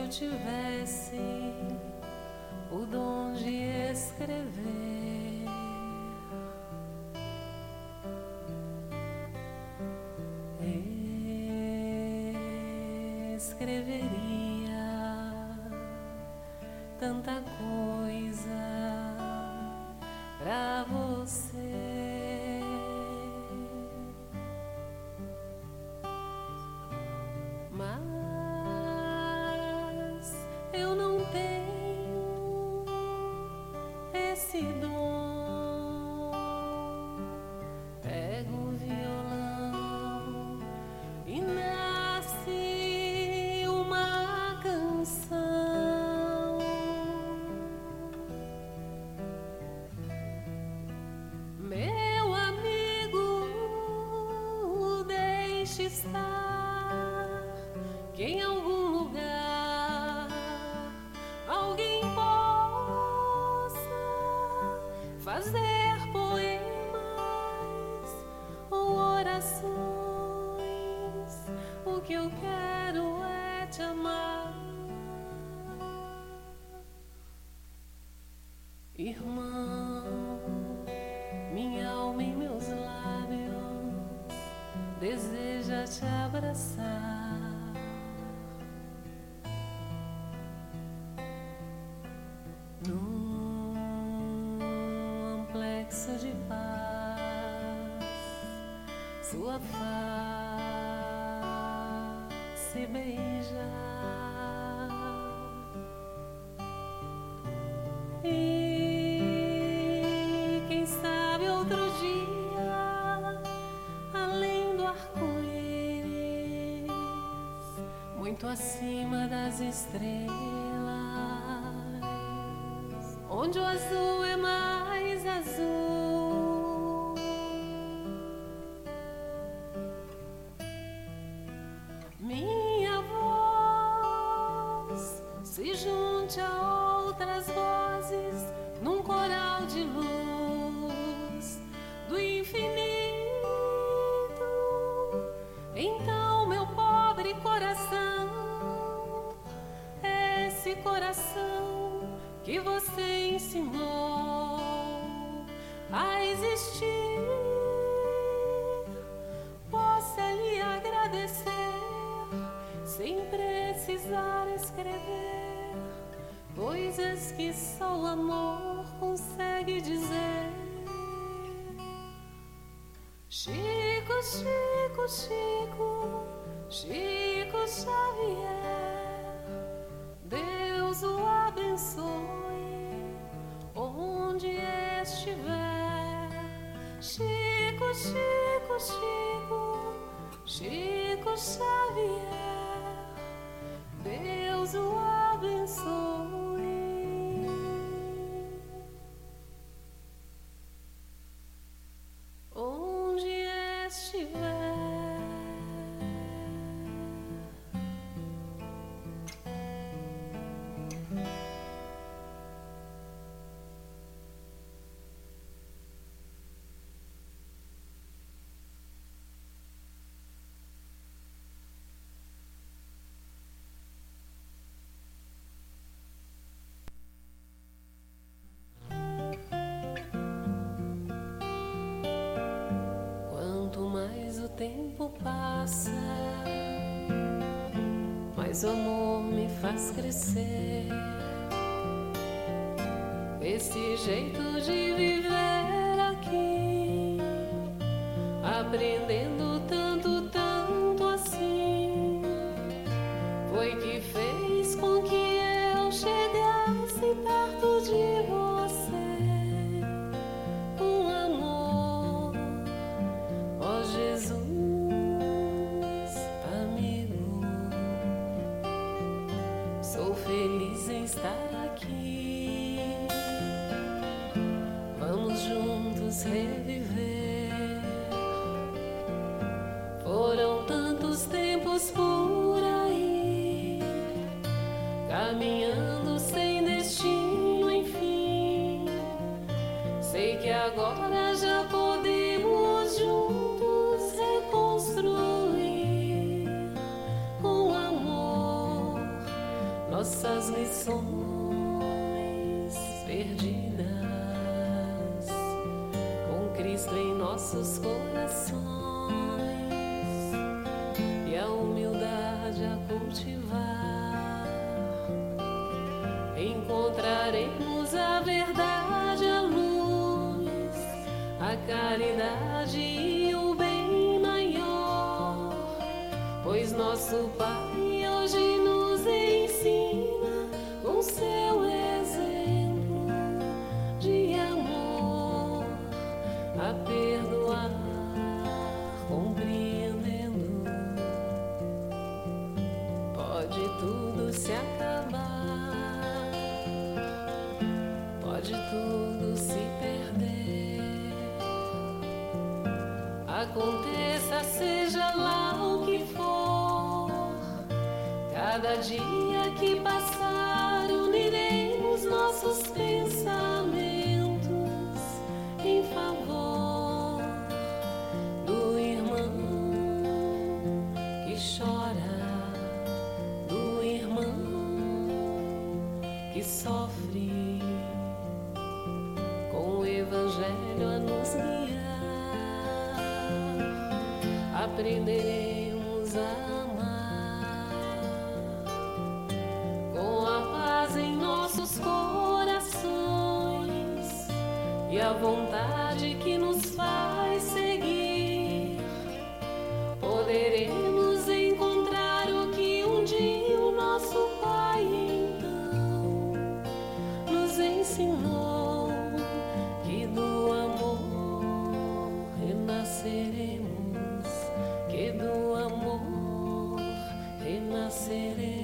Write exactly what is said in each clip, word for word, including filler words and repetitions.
eu tivesse o dom de escrever, escreveria tanta coisa pra você. Mas eu não tenho esse dom. Pego o violão e nasce uma canção. Meu amigo, deixe estar, que em algum lugar alguém possa fazer poemas ou orações. O que eu quero é te amar, irmão. Minha alma em meus lábios deseja te abraçar. Num amplexo de paz, sua face beijar. E quem sabe outro dia, além do arco-íris, muito acima das estrelas, onde o azul é mais azul, minha voz se junte a outras vozes num coral de luz do infinito. Então, meu pobre coração, esse coração que você ensinou a existir, possa lhe agradecer sem precisar escrever coisas que só o amor consegue dizer. Chico, Chico, Chico, Chico Xavier, Deus o abençoe onde estiver. Chico, Chico, Chico, Chico Xavier, Deus o abençoe onde estiver. O tempo passa, mas o amor me faz crescer. Esse jeito de viver aqui, aprendendo tanto, tanto assim, foi que fez com que eu chegasse perto de você. Um amor, ó Jesus, sou feliz em estar aqui. Vamos juntos reviver. Foram tantos tempos por aí, caminhando sem destino, enfim. Sei que agora já podemos juntos reconstruir com amor nossas missões perdidas, com Cristo em nossos corações e a humildade a cultivar, encontraremos a verdade, a luz, a caridade e o bem maior, pois nosso Pai hoje nos ensina com seu exemplo de amor a perdoar, compreendendo. Pode tudo se acabar, pode tudo se perder, aconteça seja lá o que for, cada dia que passar uniremos nossos pensamentos em favor do irmão que chora, do irmão que sofre, com o Evangelho a nos guiar, aprenderemos a e a vontade que nos faz seguir, poderemos encontrar o que um dia o nosso Pai então nos ensinou, que do amor renasceremos, que do amor renasceremos.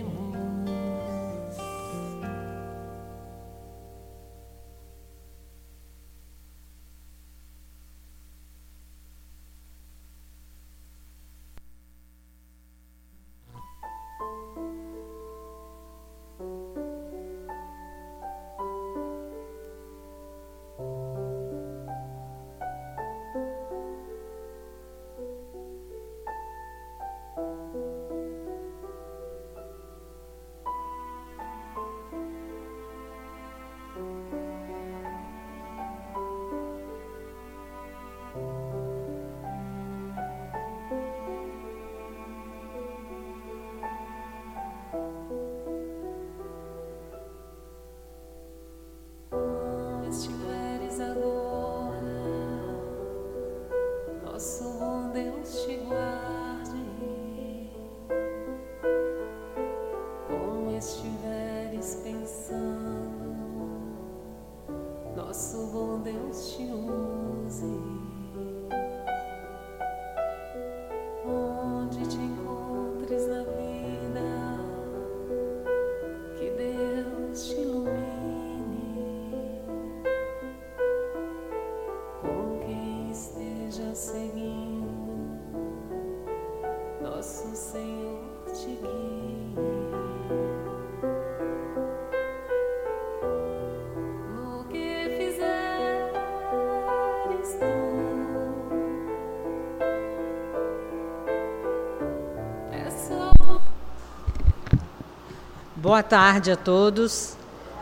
Boa tarde a todos.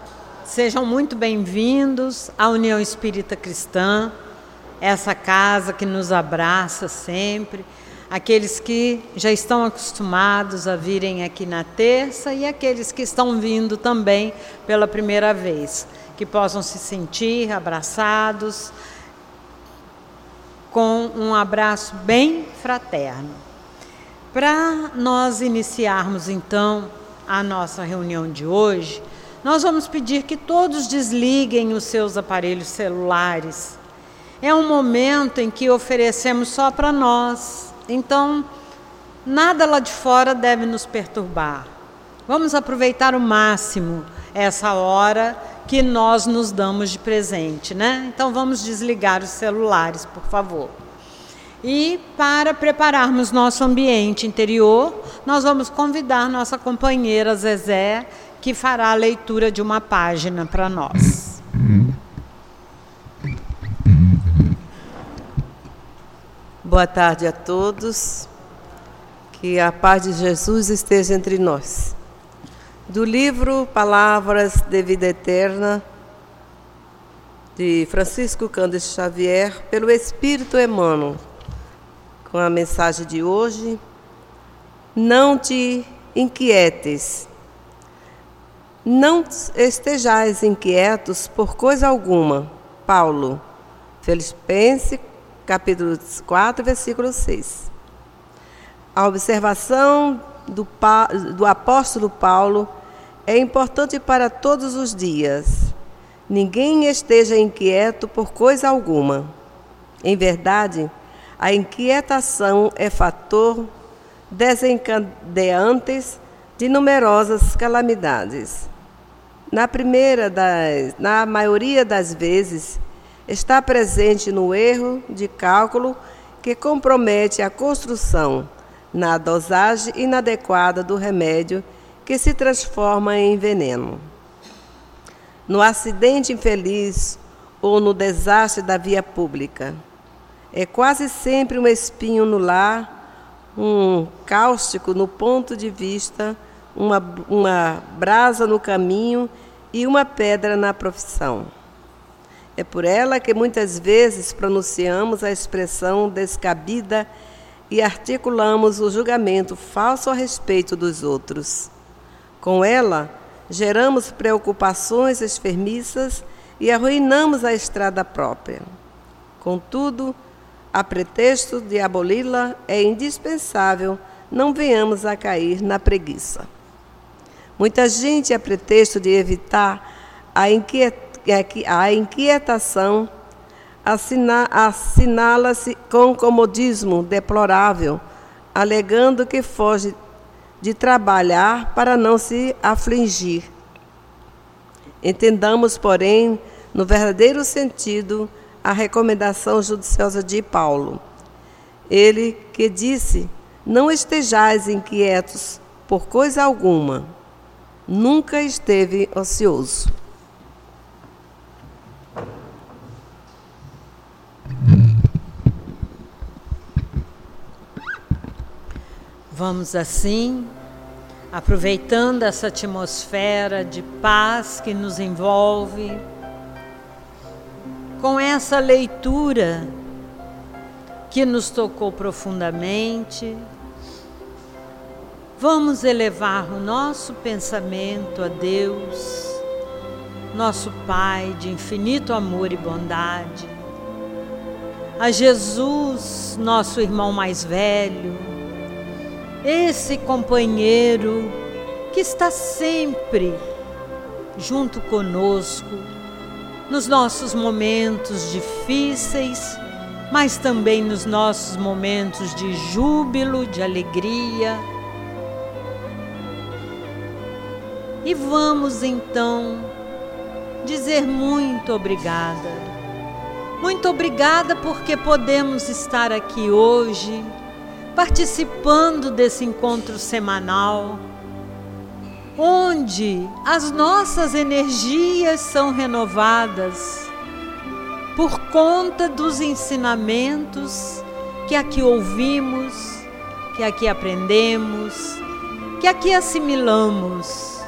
Sejam muito bem-vindos à União Espírita Cristã, essa casa que nos abraça sempre, aqueles que já estão acostumados a virem aqui na terça e aqueles que estão vindo também pela primeira vez, que possam se sentir abraçados com um abraço bem fraterno. Para nós iniciarmos então a nossa reunião de hoje, nós vamos pedir que todos desliguem os seus aparelhos celulares. É um momento em que oferecemos só para nós, então nada lá de fora deve nos perturbar. Vamos aproveitar o máximo essa hora que nós nos damos de presente, né? Então vamos desligar os celulares, por favor. E para prepararmos nosso ambiente interior, nós vamos convidar nossa companheira Zezé, que fará a leitura de uma página para nós. Boa tarde a todos, que a paz de Jesus esteja entre nós. Do livro Palavras de Vida Eterna, de Francisco Cândido Xavier, pelo Espírito Emmanuel, com a mensagem de hoje: não te inquietes, não estejais inquietos por coisa alguma. Paulo, Filipenses, capítulo quatro, versículo seis. A observação do, do apóstolo Paulo é importante para todos os dias. Ninguém esteja inquieto por coisa alguma. Em verdade, a inquietação é fator desencadeante de numerosas calamidades. Na primeira das, na maioria das vezes, está presente no erro de cálculo que compromete a construção, na dosagem inadequada do remédio que se transforma em veneno. No acidente infeliz ou no desastre da via pública, é quase sempre um espinho no lar, um cáustico no ponto de vista, uma, uma brasa no caminho e uma pedra na profissão. É por ela que muitas vezes pronunciamos a expressão descabida e articulamos o julgamento falso a respeito dos outros. Com ela, geramos preocupações enfermiças e arruinamos a estrada própria. Contudo, a pretexto de aboli-la, é indispensável não venhamos a cair na preguiça. Muita gente, a pretexto de evitar a, inquiet... a inquietação, assina... assinala-se com comodismo deplorável, alegando que foge de trabalhar para não se afligir. Entendamos, porém, no verdadeiro sentido, a recomendação judiciosa de Paulo. Ele que disse: não estejais inquietos por coisa alguma. Nunca esteve ocioso. Vamos assim, aproveitando essa atmosfera de paz que nos envolve, com essa leitura que nos tocou profundamente, vamos elevar o nosso pensamento a Deus, nosso Pai de infinito amor e bondade, a Jesus, nosso irmão mais velho, esse companheiro que está sempre junto conosco, nos nossos momentos difíceis, mas também nos nossos momentos de júbilo, de alegria. E vamos então dizer muito obrigada. Muito obrigada porque podemos estar aqui hoje, participando desse encontro semanal, onde as nossas energias são renovadas por conta dos ensinamentos que aqui ouvimos, que aqui aprendemos, que aqui assimilamos.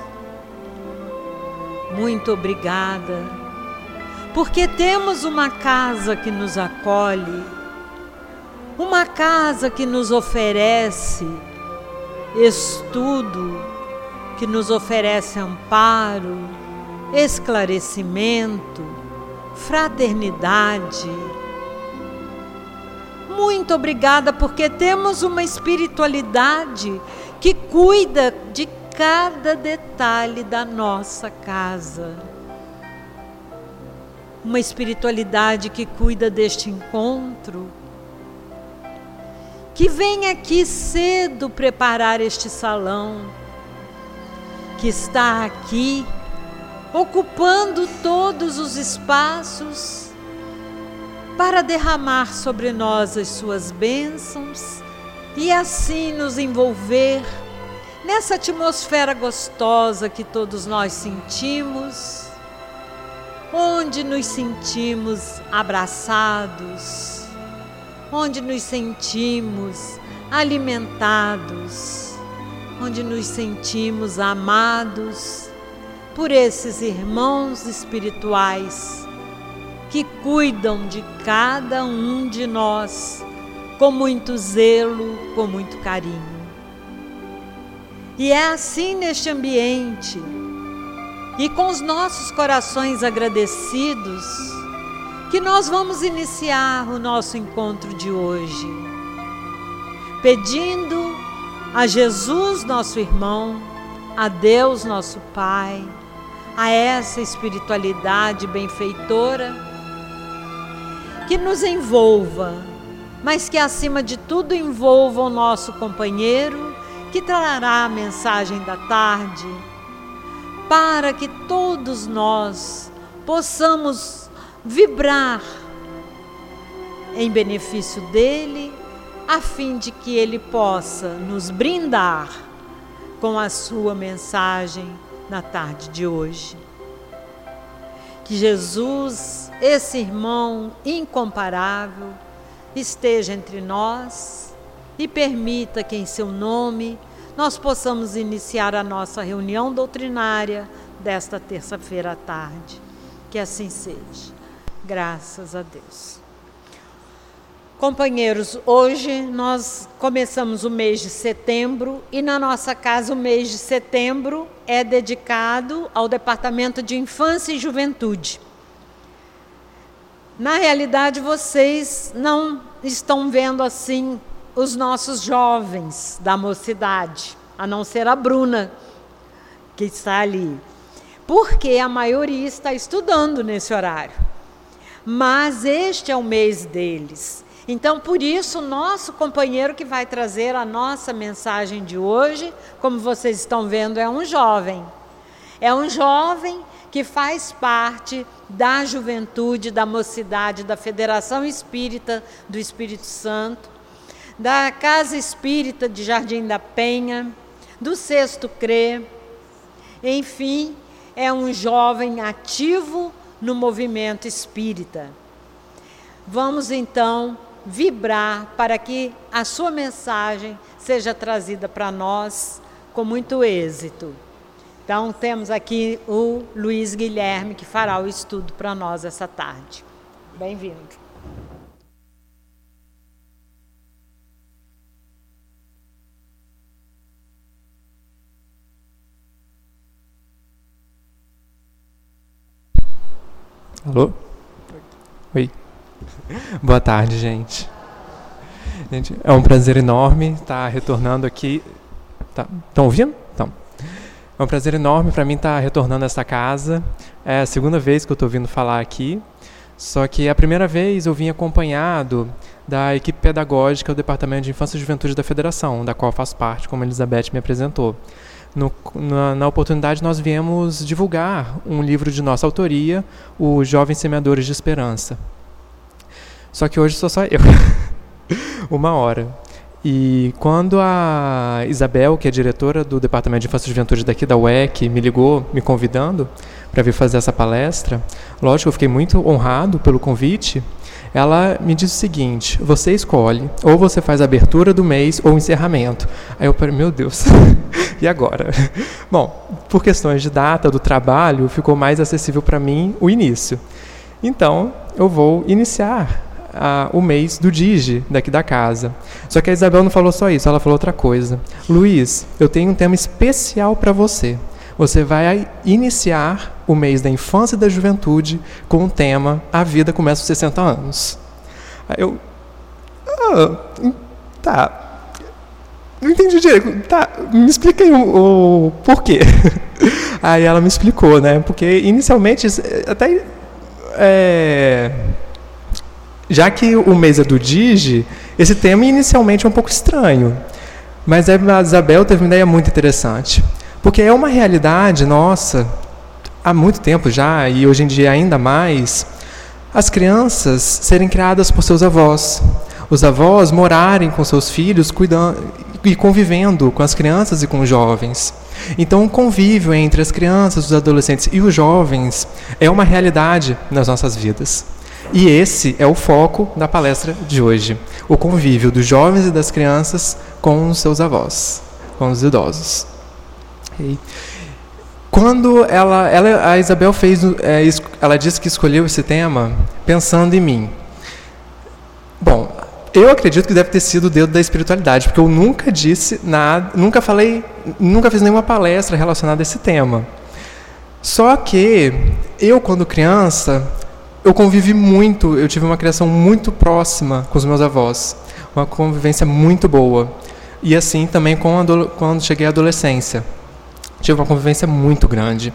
Muito obrigada, porque temos uma casa que nos acolhe, uma casa que nos oferece estudo, que nos oferece amparo, esclarecimento, fraternidade. Muito obrigada, porque temos uma espiritualidade que cuida de cada detalhe da nossa casa. Uma espiritualidade que cuida deste encontro, que vem aqui cedo preparar este salão, que está aqui ocupando todos os espaços para derramar sobre nós as suas bênçãos e assim nos envolver nessa atmosfera gostosa que todos nós sentimos, onde nos sentimos abraçados, onde nos sentimos alimentados, onde nos sentimos amados por esses irmãos espirituais que cuidam de cada um de nós com muito zelo, com muito carinho. E é assim neste ambiente, e com os nossos corações agradecidos, que nós vamos iniciar o nosso encontro de hoje, pedindo a Jesus, nosso irmão, a Deus, nosso Pai, a essa espiritualidade benfeitora, que nos envolva, mas que acima de tudo envolva o nosso companheiro, que trará a mensagem da tarde, para que todos nós possamos vibrar em benefício dele, a fim de que ele possa nos brindar com a sua mensagem na tarde de hoje. Que Jesus, esse irmão incomparável, esteja entre nós e permita que em seu nome nós possamos iniciar a nossa reunião doutrinária desta terça-feira à tarde. Que assim seja. Graças a Deus. Companheiros, hoje nós começamos o mês de setembro e na nossa casa o mês de setembro é dedicado ao Departamento de Infância e Juventude. Na realidade, vocês não estão vendo assim os nossos jovens da mocidade, a não ser a Bruna, que está ali, porque a maioria está estudando nesse horário. Mas este é o mês deles. Então, por isso, o nosso companheiro que vai trazer a nossa mensagem de hoje, como vocês estão vendo, é um jovem. É um jovem que faz parte da juventude, da mocidade, da Federação Espírita do Espírito Santo, da Casa Espírita de Jardim da Penha, do Sexto CRE. Enfim, é um jovem ativo no movimento espírita. Vamos então vibrar para que a sua mensagem seja trazida para nós com muito êxito. Então, temos aqui o Luiz Guilherme, que fará o estudo para nós essa tarde. Bem-vindo. Alô? Oi. Boa tarde, gente. Gente, é um prazer enorme estar retornando aqui. Tá, estão ouvindo? Então. É um prazer enorme para mim estar retornando a essa casa. É a segunda vez que eu estou vindo falar aqui. Só que a primeira vez eu vim acompanhado da equipe pedagógica do Departamento de Infância e Juventude da Federação, da qual faço parte, como a Elizabeth me apresentou. No, na, na oportunidade, nós viemos divulgar um livro de nossa autoria, Os Jovens Semeadores de Esperança. Só que hoje sou só eu. Uma hora. E quando a Isabel, que é diretora do Departamento de Infância e Juventude daqui da U E C, me ligou, me convidando para vir fazer essa palestra, lógico, eu fiquei muito honrado pelo convite. Ela me disse o seguinte: você escolhe, ou você faz a abertura do mês ou o encerramento. Aí eu falei, meu Deus, e agora? Bom, por questões de data do trabalho, ficou mais acessível para mim o início. Então, eu vou iniciar a, o mês do Digi daqui da casa. Só que a Isabel não falou só isso, ela falou outra coisa. Luiz, eu tenho um tema especial para você. Você vai iniciar o mês da infância e da juventude com o tema A Vida Começa aos sessenta anos. Aí eu... Ah, tá. Não entendi direito. Tá, me explica aí o, o porquê. Aí ela me explicou, né? Porque inicialmente, até... É, já que o mês é do Digi, esse tema inicialmente é um pouco estranho. Mas a Isabel teve uma ideia muito interessante. Porque é uma realidade nossa, há muito tempo já, e hoje em dia ainda mais, as crianças serem criadas por seus avós. Os avós morarem com seus filhos, cuidando e convivendo com as crianças e com os jovens. Então, o convívio entre as crianças, os adolescentes e os jovens é uma realidade nas nossas vidas. E esse é o foco da palestra de hoje, o convívio dos jovens e das crianças com os seus avós. com os idosos. Okay. Quando ela, ela, a Isabel fez, é, ela disse que escolheu esse tema pensando em mim. Bom, eu acredito que deve ter sido o dedo da espiritualidade, porque eu nunca disse nada, nunca falei, nunca fiz nenhuma palestra relacionada a esse tema. Só que eu, quando criança, eu convivi muito, eu tive uma criação muito próxima com os meus avós, uma convivência muito boa. E assim também com a, quando cheguei à adolescência. Tive uma convivência muito grande.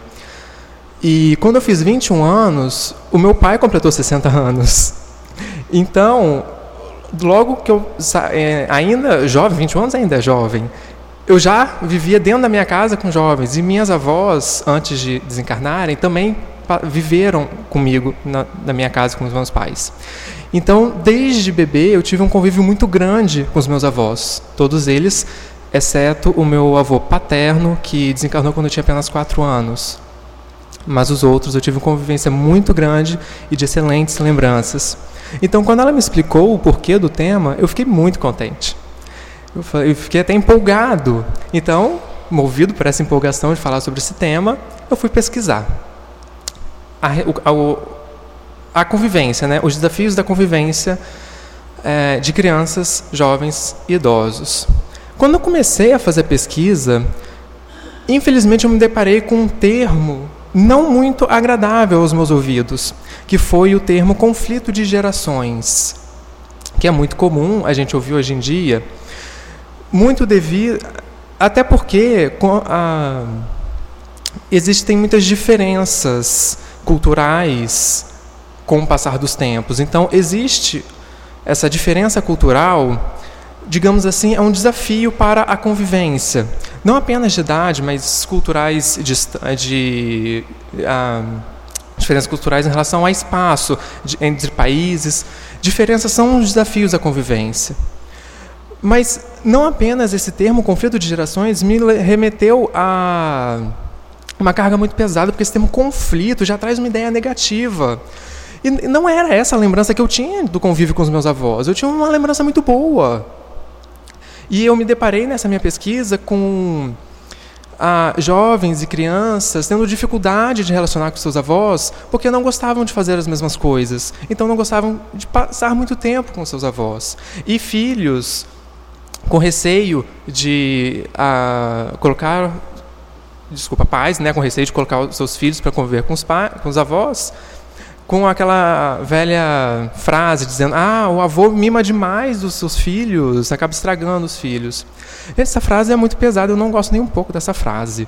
E quando eu fiz vinte e um anos, o meu pai completou sessenta anos. Então, logo que eu, ainda jovem, vinte e um anos ainda é jovem, eu já vivia dentro da minha casa com jovens. E minhas avós, antes de desencarnarem, também viveram comigo na, na minha casa com os meus pais. Então, desde bebê, eu tive um convívio muito grande com os meus avós. Todos eles, exceto o meu avô paterno, que desencarnou quando eu tinha apenas quatro anos. Mas os outros, eu tive uma convivência muito grande e de excelentes lembranças. Então, quando ela me explicou o porquê do tema, eu fiquei muito contente. Eu, falei, eu fiquei até empolgado. Então, movido por essa empolgação de falar sobre esse tema, eu fui pesquisar. A, a, a convivência, né? Os desafios da convivência é, de crianças, jovens e idosos. Quando eu comecei a fazer pesquisa, infelizmente eu me deparei com um termo não muito agradável aos meus ouvidos, que foi o termo conflito de gerações, que é muito comum a gente ouvir hoje em dia, muito devido, até porque a, existem muitas diferenças culturais com o passar dos tempos. Então, existe essa diferença cultural, digamos assim, é um desafio para a convivência. Não apenas de idade, mas culturais, de, de uh, diferenças culturais em relação ao espaço, de, entre países. Diferenças são os desafios da convivência. Mas não apenas esse termo, conflito de gerações, me remeteu a uma carga muito pesada, porque esse termo conflito já traz uma ideia negativa. E não era essa a lembrança que eu tinha do convívio com os meus avós. Eu tinha uma lembrança muito boa. E eu me deparei nessa minha pesquisa com ah, jovens e crianças tendo dificuldade de relacionar com seus avós porque não gostavam de fazer as mesmas coisas. Então não gostavam de passar muito tempo com seus avós. E filhos com receio de ah, colocar... Desculpa, pais, né, com receio de colocar os seus filhos para conviver com os, pais, com os avós, com aquela velha frase dizendo: ah, o avô mima demais os seus filhos, acaba estragando os filhos. Essa frase é muito pesada, eu não gosto nem um pouco dessa frase.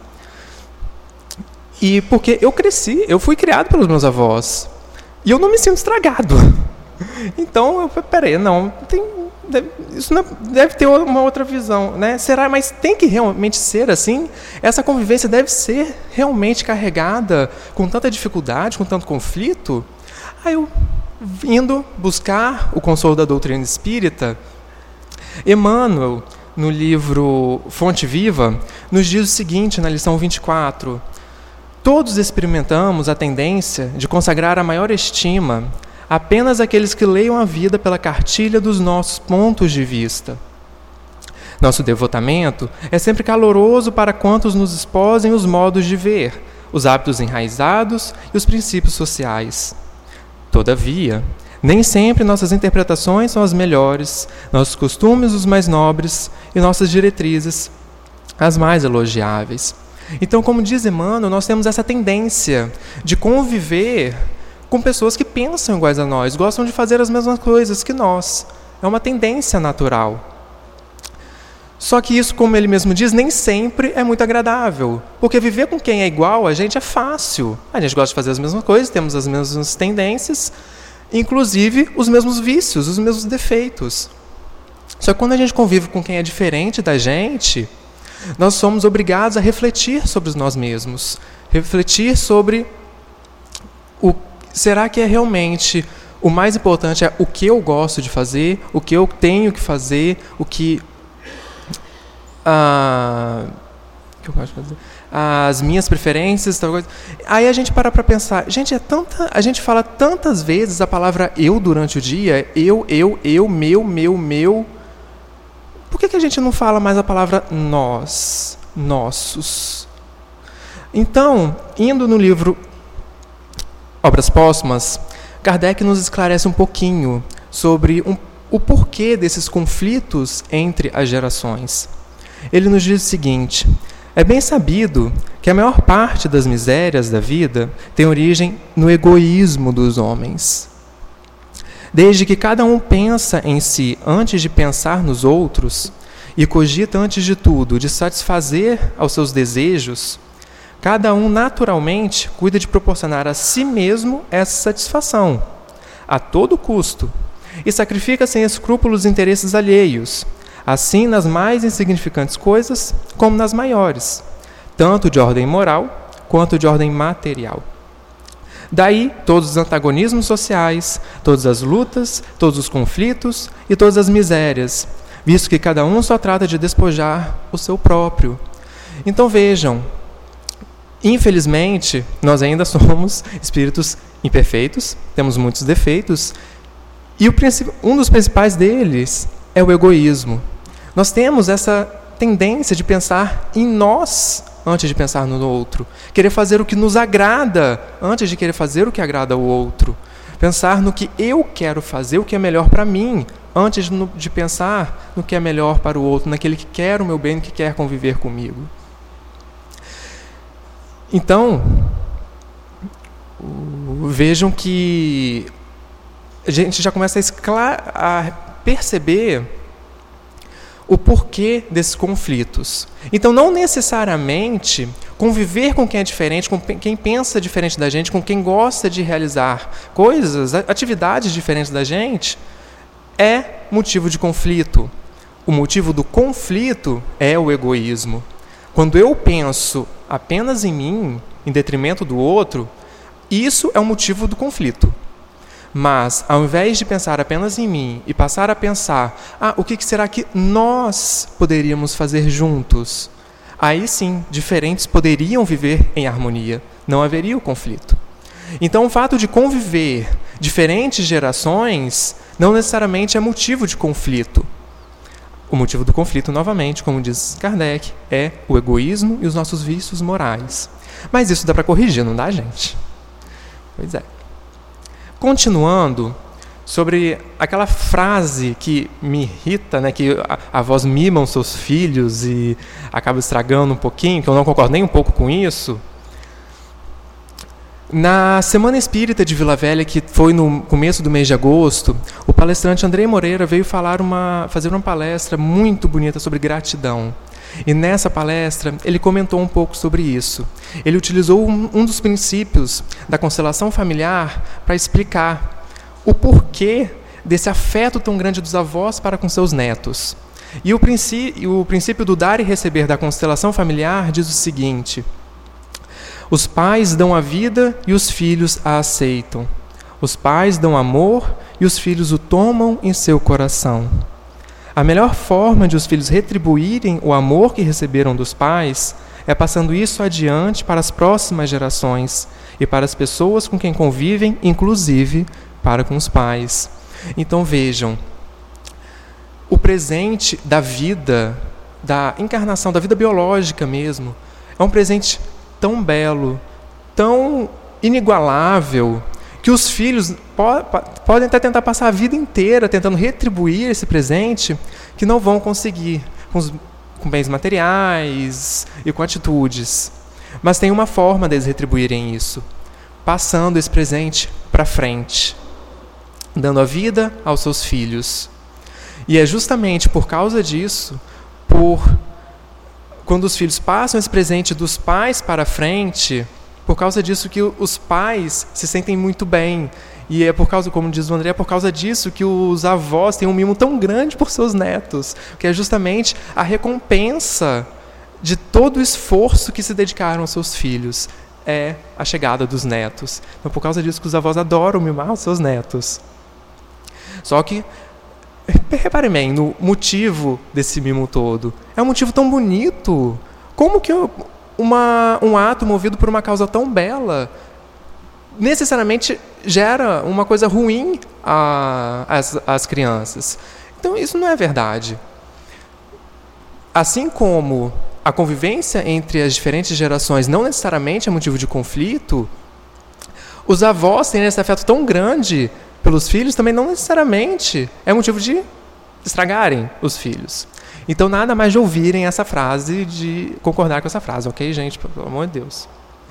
E porque eu cresci, eu fui criado pelos meus avós, e eu não me sinto estragado. Então, eu falei, peraí, não, tem, deve, isso não, deve ter uma outra visão, né? Será, mas tem que realmente ser assim? Essa convivência deve ser realmente carregada com tanta dificuldade, com tanto conflito? Aí eu, indo buscar o consolo da doutrina espírita, Emmanuel, no livro Fonte Viva, nos diz o seguinte, na lição vinte e quatro: todos experimentamos a tendência de consagrar a maior estima apenas aqueles que leiam a vida pela cartilha dos nossos pontos de vista. Nosso devotamento é sempre caloroso para quantos nos exposem os modos de ver, os hábitos enraizados e os princípios sociais. Todavia, nem sempre nossas interpretações são as melhores, nossos costumes os mais nobres e nossas diretrizes as mais elogiáveis. Então, como diz Emmanuel, nós temos essa tendência de conviver com pessoas que pensam iguais a nós, gostam de fazer as mesmas coisas que nós. É uma tendência natural. Só que isso, como ele mesmo diz, nem sempre é muito agradável. Porque viver com quem é igual a gente é fácil. A gente gosta de fazer as mesmas coisas, temos as mesmas tendências, inclusive os mesmos vícios, os mesmos defeitos. Só que quando a gente convive com quem é diferente da gente, nós somos obrigados a refletir sobre nós mesmos. Refletir sobre o será que é realmente o mais importante é o que eu gosto de fazer, o que eu tenho que fazer, o que, ah, que eu gosto de fazer, as minhas preferências, tal coisa. Aí a gente para para pensar, gente, é tanta, a gente fala tantas vezes a palavra eu durante o dia, eu, eu, eu, meu, meu, meu. Por que, que a gente não fala mais a palavra nós, nossos? Então, indo no livro Obras Póstumas, Kardec nos esclarece um pouquinho sobre um, o porquê desses conflitos entre as gerações. Ele nos diz o seguinte: é bem sabido que a maior parte das misérias da vida tem origem no egoísmo dos homens. Desde que cada um pensa em si antes de pensar nos outros e cogita antes de tudo de satisfazer aos seus desejos, cada um naturalmente cuida de proporcionar a si mesmo essa satisfação, a todo custo, e sacrifica sem escrúpulos interesses alheios, assim nas mais insignificantes coisas como nas maiores, tanto de ordem moral quanto de ordem material. Daí todos os antagonismos sociais, todas as lutas, todos os conflitos e todas as misérias, visto que cada um só trata de despojar o seu próprio. Então vejam, infelizmente, nós ainda somos espíritos imperfeitos, temos muitos defeitos, e o um dos principais deles é o egoísmo. Nós temos essa tendência de pensar em nós antes de pensar no outro. Querer fazer o que nos agrada antes de querer fazer o que agrada ao outro. Pensar no que eu quero fazer, o que é melhor para mim, antes de pensar no que é melhor para o outro, naquele que quer o meu bem, que quer conviver comigo. Então, vejam que a gente já começa a, esclar- a perceber o porquê desses conflitos. Então, não necessariamente conviver com quem é diferente, com quem pensa diferente da gente, com quem gosta de realizar coisas, atividades diferentes da gente, é motivo de conflito. O motivo do conflito é o egoísmo. Quando eu penso apenas em mim, em detrimento do outro, isso é o motivo do conflito. Mas, ao invés de pensar apenas em mim e passar a pensar, ah, o que será que nós poderíamos fazer juntos? Aí sim, diferentes poderiam viver em harmonia, não haveria o conflito. Então, o fato de conviver diferentes gerações não necessariamente é motivo de conflito. O motivo do conflito, novamente, como diz Kardec, é o egoísmo e os nossos vícios morais. Mas isso dá para corrigir, não dá, gente? Pois é. Continuando, sobre aquela frase que me irrita, né, que avós mimam seus filhos e acaba estragando um pouquinho, que eu não concordo nem um pouco com isso. Na Semana Espírita de Vila Velha, que foi no começo do mês de agosto, o palestrante Andrei Moreira veio falar uma, fazer uma palestra muito bonita sobre gratidão. E nessa palestra, ele comentou um pouco sobre isso. Ele utilizou um, um dos princípios da constelação familiar para explicar o porquê desse afeto tão grande dos avós para com seus netos. E o, princípio, o princípio do dar e receber da constelação familiar diz o seguinte: os pais dão a vida e os filhos a aceitam. Os pais dão amor e os filhos o tomam em seu coração. A melhor forma de os filhos retribuírem o amor que receberam dos pais é passando isso adiante para as próximas gerações e para as pessoas com quem convivem, inclusive para com os pais. Então vejam, o presente da vida, da encarnação, da vida biológica mesmo, é um presente tão belo, tão inigualável, que os filhos po- podem até tentar passar a vida inteira tentando retribuir esse presente, que não vão conseguir com, os, com bens materiais e com atitudes. Mas tem uma forma deles retribuírem isso, passando esse presente para frente, dando a vida aos seus filhos. E é justamente por causa disso, por quando os filhos passam esse presente dos pais para frente, por causa disso que os pais se sentem muito bem. E é por causa, como diz o André, é por causa disso que os avós têm um mimo tão grande por seus netos, que é justamente a recompensa de todo o esforço que se dedicaram aos seus filhos, é a chegada dos netos. Então, por causa disso que os avós adoram mimar os seus netos. Só que, reparem bem no motivo desse mimo todo. É um motivo tão bonito. Como que uma, um ato movido por uma causa tão bela necessariamente gera uma coisa ruim às, às crianças? Então, isso não é verdade. assim como a convivência entre as diferentes gerações não necessariamente é motivo de conflito, os avós têm esse afeto tão grande pelos filhos também não necessariamente é motivo de estragarem os filhos. Então, nada mais de ouvirem essa frase, de concordar com essa frase, ok, gente? Pelo amor de Deus.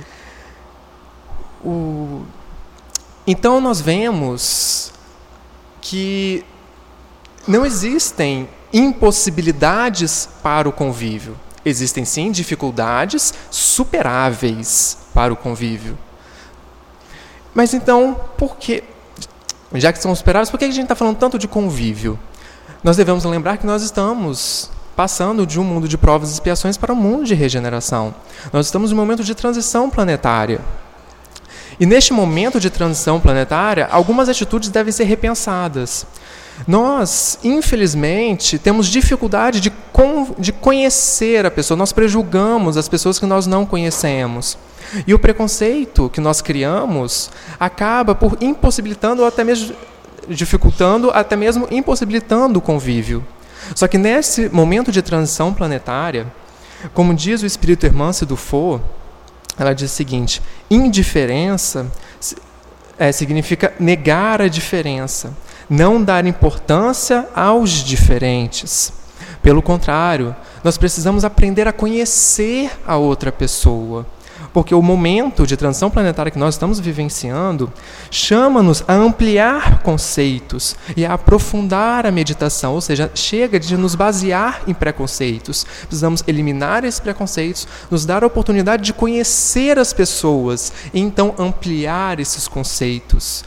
O... Então, nós vemos que não existem impossibilidades para o convívio. Existem, sim, dificuldades superáveis para o convívio. Mas, então, por que, já que são superáveis, por que a gente está falando tanto de convívio? Nós devemos lembrar que nós estamos passando de um mundo de provas e expiações para um mundo de regeneração. Nós estamos em um momento de transição planetária. E neste momento de transição planetária, algumas atitudes devem ser repensadas. Nós, infelizmente, temos dificuldade de, con- de conhecer a pessoa. Nós prejulgamos as pessoas que nós não conhecemos. E o preconceito que nós criamos acaba por impossibilitando ou até mesmo dificultando, até mesmo impossibilitando o convívio. Só que nesse momento de transição planetária, como diz o espírito Hermance Dufour, ela diz o seguinte: indiferença é, significa negar a diferença, não dar importância aos diferentes. Pelo contrário, nós precisamos aprender a conhecer a outra pessoa. Porque o momento de transição planetária que nós estamos vivenciando chama-nos a ampliar conceitos e a aprofundar a meditação, ou seja, chega de nos basear em preconceitos. Precisamos eliminar esses preconceitos, nos dar a oportunidade de conhecer as pessoas e então ampliar esses conceitos.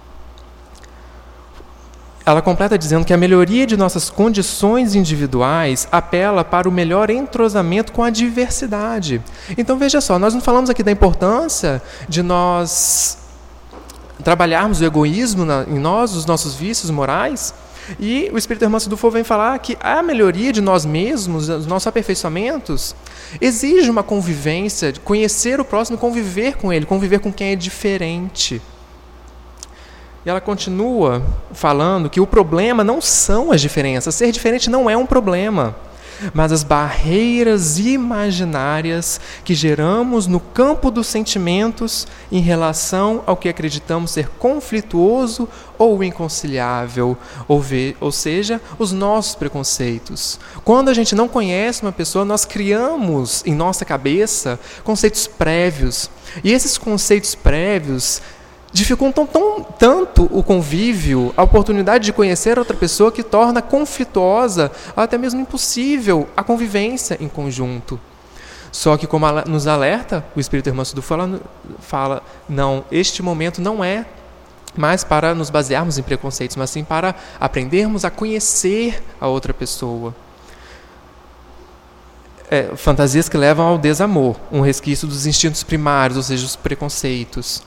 Ela completa dizendo que a melhoria de nossas condições individuais apela para o melhor entrosamento com a diversidade. Então, veja só, nós não falamos aqui da importância de nós trabalharmos o egoísmo na, em nós, os nossos vícios morais, e o Espírito Hermance Dufour vem falar que a melhoria de nós mesmos, os nossos aperfeiçoamentos, exige uma convivência, conhecer o próximo e conviver com ele, conviver com quem é diferente. E ela continua falando que o problema não são as diferenças. Ser diferente não é um problema, mas as barreiras imaginárias que geramos no campo dos sentimentos em relação ao que acreditamos ser conflituoso ou inconciliável, ou, ver, ou seja, os nossos preconceitos. Quando a gente não conhece uma pessoa, nós criamos em nossa cabeça conceitos prévios. E esses conceitos prévios dificultam tão, tanto o convívio, a oportunidade de conhecer outra pessoa, que torna conflituosa, ou até mesmo impossível, a convivência em conjunto. Só que, como nos alerta, o Espírito Hermance Dufour fala, fala, não, este momento não é mais para nos basearmos em preconceitos, mas sim para aprendermos a conhecer a outra pessoa. É, fantasias que levam ao desamor, um resquício dos instintos primários, ou seja, os preconceitos.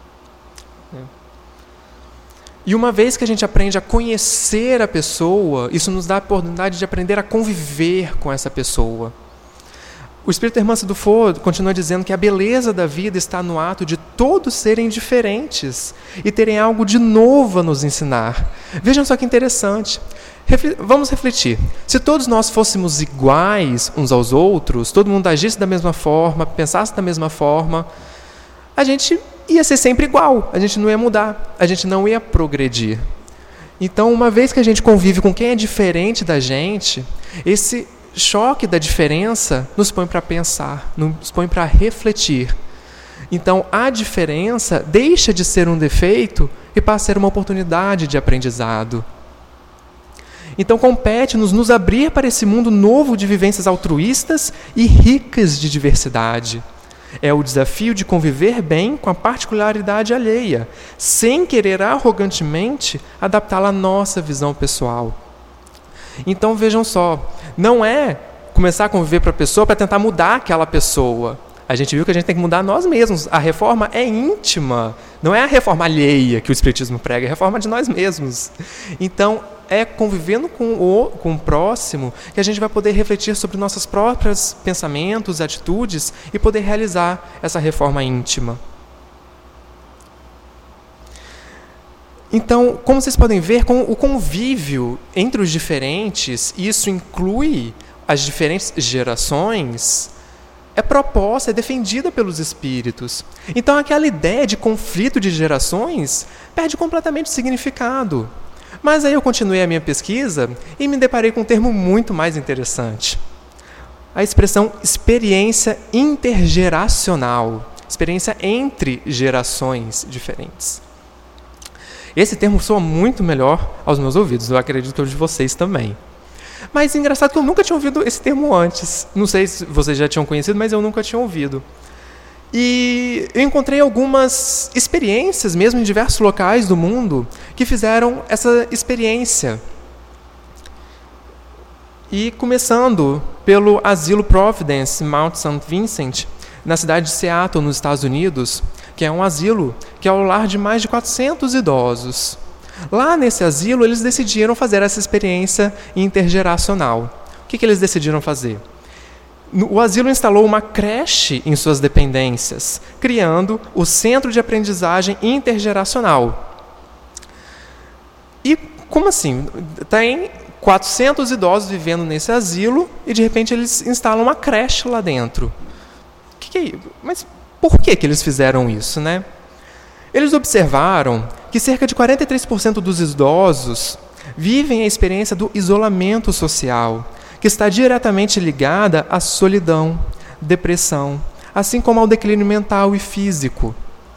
E uma vez que a gente aprende a conhecer a pessoa, isso nos dá a oportunidade de aprender a conviver com essa pessoa. O Espírito Hermance Dufour continua dizendo que a beleza da vida está no ato de todos serem diferentes e terem algo de novo a nos ensinar. Vejam só que interessante. Vamos refletir. Se todos nós fôssemos iguais uns aos outros, todo mundo agisse da mesma forma, pensasse da mesma forma, a gente ia ser sempre igual, a gente não ia mudar, a gente não ia progredir. Então, uma vez que a gente convive com quem é diferente da gente, esse choque da diferença nos põe para pensar, nos põe para refletir. Então, a diferença deixa de ser um defeito e passa a ser uma oportunidade de aprendizado. Então, compete-nos nos abrir para esse mundo novo de vivências altruístas e ricas de diversidade. É o desafio de conviver bem com a particularidade alheia, sem querer arrogantemente adaptá-la à nossa visão pessoal. Então, vejam só, não é começar a conviver para a pessoa para tentar mudar aquela pessoa. A gente viu que a gente tem que mudar nós mesmos. A reforma é íntima, não é a reforma alheia que o Espiritismo prega, é a reforma de nós mesmos. Então, é convivendo com o, com o próximo que a gente vai poder refletir sobre nossos próprios pensamentos, atitudes e poder realizar essa reforma íntima. Então, como vocês podem ver, com o convívio entre os diferentes, isso inclui as diferentes gerações é proposta, é defendida pelos espíritos. Então aquela ideia de conflito de gerações perde completamente o significado. Mas aí eu continuei a minha pesquisa e me deparei com um termo muito mais interessante. A expressão experiência intergeracional, experiência entre gerações diferentes. Esse termo soa muito melhor aos meus ouvidos, eu acredito de vocês também. Mas é engraçado que eu nunca tinha ouvido esse termo antes. Não sei se vocês já tinham conhecido, mas eu nunca tinha ouvido. E eu encontrei algumas experiências, mesmo em diversos locais do mundo, que fizeram essa experiência. E começando pelo Asilo Providence, Mount Saint Vincent, na cidade de Seattle, nos Estados Unidos, que é um asilo que é o lar de mais de quatrocentos idosos. Lá nesse asilo, eles decidiram fazer essa experiência intergeracional. O que, que eles decidiram fazer? O asilo instalou uma creche em suas dependências, criando o Centro de Aprendizagem Intergeracional. E como assim? Tem quatrocentos idosos vivendo nesse asilo e, de repente, eles instalam uma creche lá dentro. Que que é? Mas por que, que eles fizeram isso, né? Eles observaram que cerca de quarenta e três por cento dos idosos vivem a experiência do isolamento social, que está diretamente ligada à solidão, depressão, assim como ao declínio mental e físico.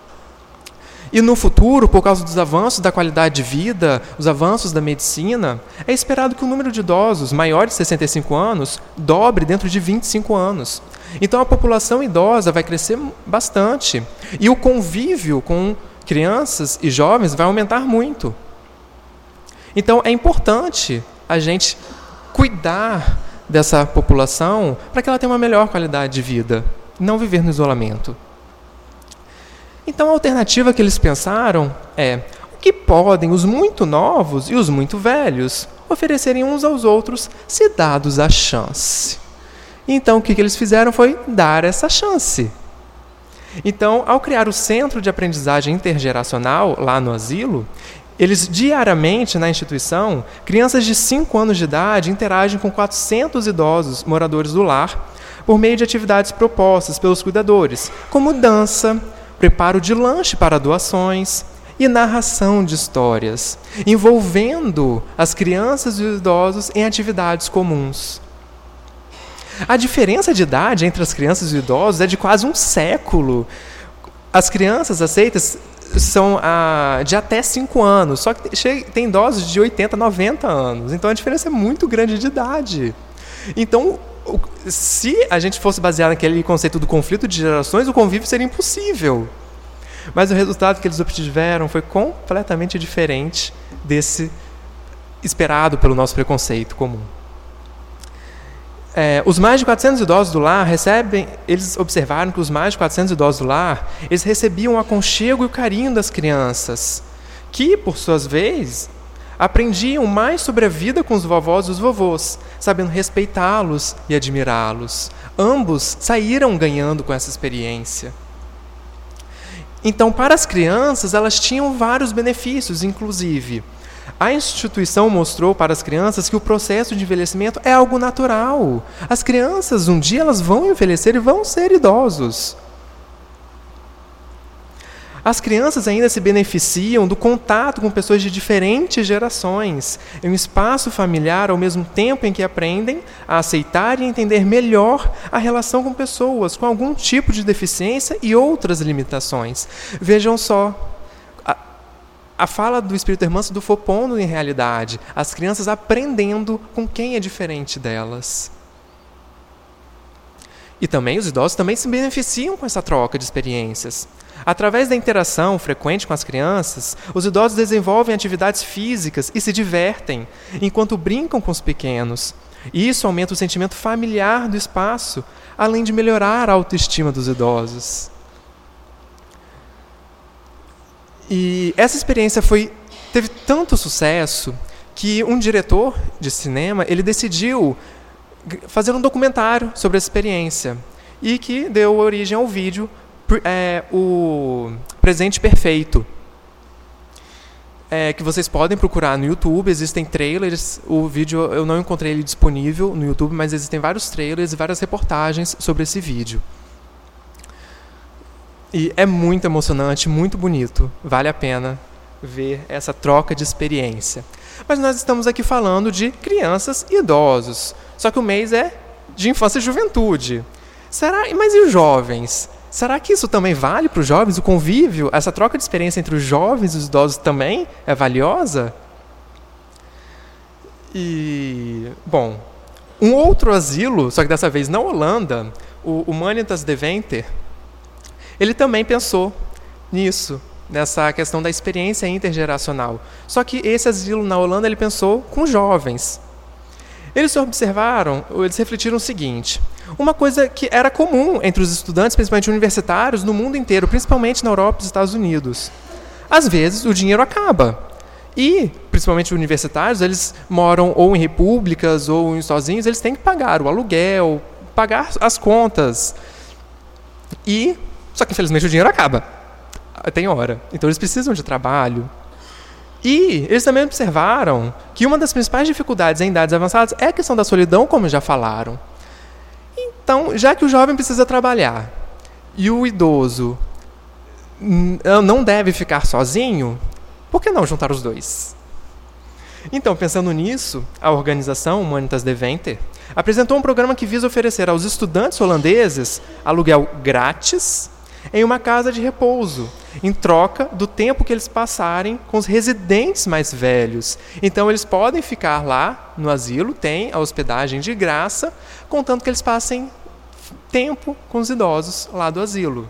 E no futuro, por causa dos avanços da qualidade de vida, os avanços da medicina, é esperado que o número de idosos maiores de sessenta e cinco anos dobre dentro de vinte e cinco anos. Então a população idosa vai crescer bastante e o convívio com crianças e jovens vai aumentar muito. Então é importante a gente cuidar dessa população para que ela tenha uma melhor qualidade de vida, não viver no isolamento. Então a alternativa que eles pensaram é: o que podem os muito novos e os muito velhos oferecerem uns aos outros se dados a chance? Então o que, que eles fizeram foi dar essa chance. Então, ao criar o Centro de Aprendizagem Intergeracional lá no asilo, eles diariamente na instituição, crianças de cinco anos de idade interagem com quatrocentos idosos moradores do lar por meio de atividades propostas pelos cuidadores, como dança, preparo de lanche para doações e narração de histórias, envolvendo as crianças e os idosos em atividades comuns. A diferença de idade entre as crianças e os idosos é de quase um século. As crianças aceitas são ah, de até cinco anos, só que tem idosos de oitenta, noventa anos. Então a diferença é muito grande de idade. Então, se a gente fosse basear naquele conceito do conflito de gerações, o convívio seria impossível. Mas o resultado que eles obtiveram foi completamente diferente desse esperado pelo nosso preconceito comum. É, os mais de quatrocentos idosos do lar recebem, eles observaram que os mais de quatrocentos idosos do lar, eles recebiam o aconchego e o carinho das crianças, que, por suas vezes, aprendiam mais sobre a vida com os vovós e os vovôs, sabendo respeitá-los e admirá-los. Ambos saíram ganhando com essa experiência. Então, para as crianças, elas tinham vários benefícios, inclusive a instituição mostrou para as crianças que o processo de envelhecimento é algo natural. As crianças, um dia, elas vão envelhecer e vão ser idosos. As crianças ainda se beneficiam do contato com pessoas de diferentes gerações, em um espaço familiar, ao mesmo tempo em que aprendem a aceitar e entender melhor a relação com pessoas com algum tipo de deficiência e outras limitações. Vejam só, a, a fala do Espírito Hermâncio foi pondo em realidade as crianças aprendendo com quem é diferente delas. E também os idosos também se beneficiam com essa troca de experiências. Através da interação frequente com as crianças, os idosos desenvolvem atividades físicas e se divertem, enquanto brincam com os pequenos. Isso aumenta o sentimento familiar do espaço, além de melhorar a autoestima dos idosos. E essa experiência foi, teve tanto sucesso que um diretor de cinema ele decidiu fazer um documentário sobre essa experiência e que deu origem ao vídeo É, o Presente Perfeito. é, que vocês podem procurar no YouTube. Existem trailers, o vídeo eu não encontrei ele disponível no YouTube, mas existem vários trailers e várias reportagens sobre esse vídeo. E é muito emocionante, muito bonito, vale a pena ver essa troca de experiência. Mas nós estamos aqui falando de crianças e idosos, só que o mês é de infância e juventude. Será? Mas e os jovens? Será que isso também vale para os jovens? O convívio, essa troca de experiência entre os jovens e os idosos também é valiosa? E, bom, um outro asilo, só que dessa vez na Holanda, o Humanitas Deventer, ele também pensou nisso, nessa questão da experiência intergeracional. Só que esse asilo na Holanda ele pensou com jovens. Eles observaram, eles refletiram o seguinte: uma coisa que era comum entre os estudantes, principalmente universitários, no mundo inteiro, principalmente na Europa e nos Estados Unidos. Às vezes, o dinheiro acaba. E, principalmente universitários, eles moram ou em repúblicas ou em sozinhos, eles têm que pagar o aluguel, pagar as contas. E, só que, infelizmente, o dinheiro acaba. Tem hora. Então, eles precisam de trabalho. E eles também observaram que uma das principais dificuldades em idades avançadas é a questão da solidão, como já falaram. Então, já que o jovem precisa trabalhar e o idoso não deve ficar sozinho, por que não juntar os dois? Então, pensando nisso, a organização Humanitas Deventer apresentou um programa que visa oferecer aos estudantes holandeses aluguel grátis em uma casa de repouso, em troca do tempo que eles passarem com os residentes mais velhos. Então, eles podem ficar lá no asilo, tem a hospedagem de graça, contanto que eles passem tempo com os idosos lá do asilo.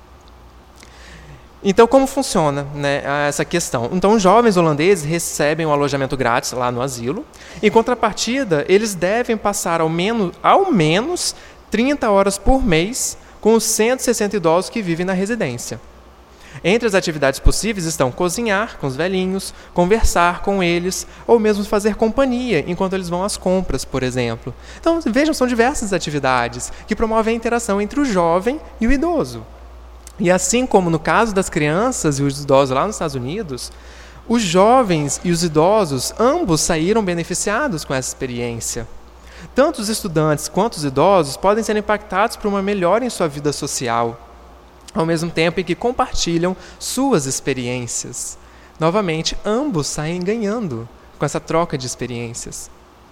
Então, como funciona, né, essa questão? Então, os jovens holandeses recebem um alojamento grátis lá no asilo. Em contrapartida, eles devem passar ao menos, ao menos trinta horas por mês com os cento e sessenta idosos que vivem na residência. Entre as atividades possíveis estão cozinhar com os velhinhos, conversar com eles, ou mesmo fazer companhia enquanto eles vão às compras, por exemplo. Então, vejam, são diversas atividades que promovem a interação entre o jovem e o idoso. E assim como no caso das crianças e os idosos lá nos Estados Unidos, os jovens e os idosos, ambos saíram beneficiados com essa experiência. Tanto os estudantes quanto os idosos podem ser impactados por uma melhora em sua vida social, ao mesmo tempo em que compartilham suas experiências. Novamente, ambos saem ganhando com essa troca de experiências.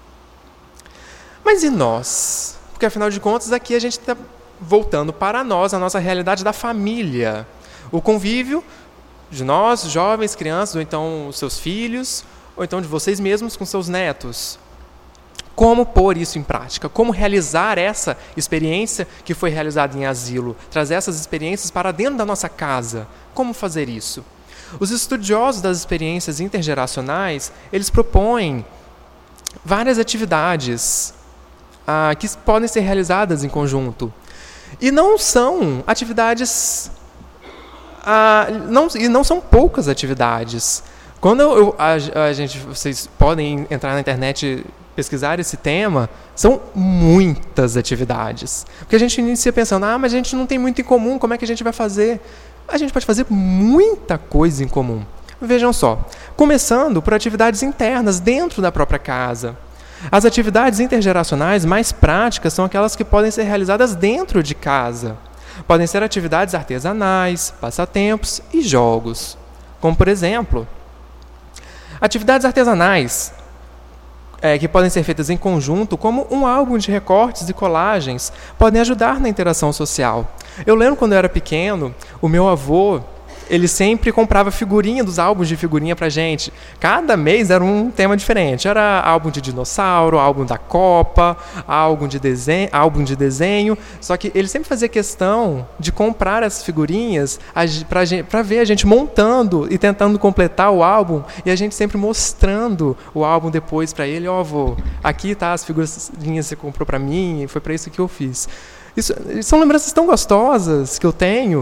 Mas e nós? Porque, afinal de contas, aqui a gente está voltando para nós, a nossa realidade da família. O convívio de nós, jovens, crianças, ou então os seus filhos, ou então de vocês mesmos com seus netos. Como pôr isso em prática? Como realizar essa experiência que foi realizada em asilo? Trazer essas experiências para dentro da nossa casa. Como fazer isso? Os estudiosos das experiências intergeracionais, eles propõem várias atividades ah, que podem ser realizadas em conjunto. E não são atividades... Ah, não, e não são poucas atividades. Quando eu, a, a gente, vocês podem entrar na internet... pesquisar esse tema, são muitas atividades. Porque a gente inicia pensando, ah, mas a gente não tem muito em comum, como é que a gente vai fazer? A gente pode fazer muita coisa em comum. Vejam só, começando por atividades internas dentro da própria casa. As atividades intergeracionais mais práticas são aquelas que podem ser realizadas dentro de casa. Podem ser atividades artesanais, passatempos e jogos. Como, por exemplo, atividades artesanais, É, que podem ser feitas em conjunto, como um álbum de recortes e colagens, podem ajudar na interação social. Eu lembro quando eu era pequeno, o meu avô, ele sempre comprava figurinha dos álbuns de figurinha pra gente. Cada mês era um tema diferente. Era álbum de dinossauro, álbum da Copa, álbum de desenho, álbum de desenho. Só que ele sempre fazia questão de comprar essas figurinhas para ver a gente montando e tentando completar o álbum, e a gente sempre mostrando o álbum depois para ele. Ó, oh, avô, aqui tá as figurinhas que você comprou para mim, e foi para isso que eu fiz. Isso, são lembranças tão gostosas que eu tenho.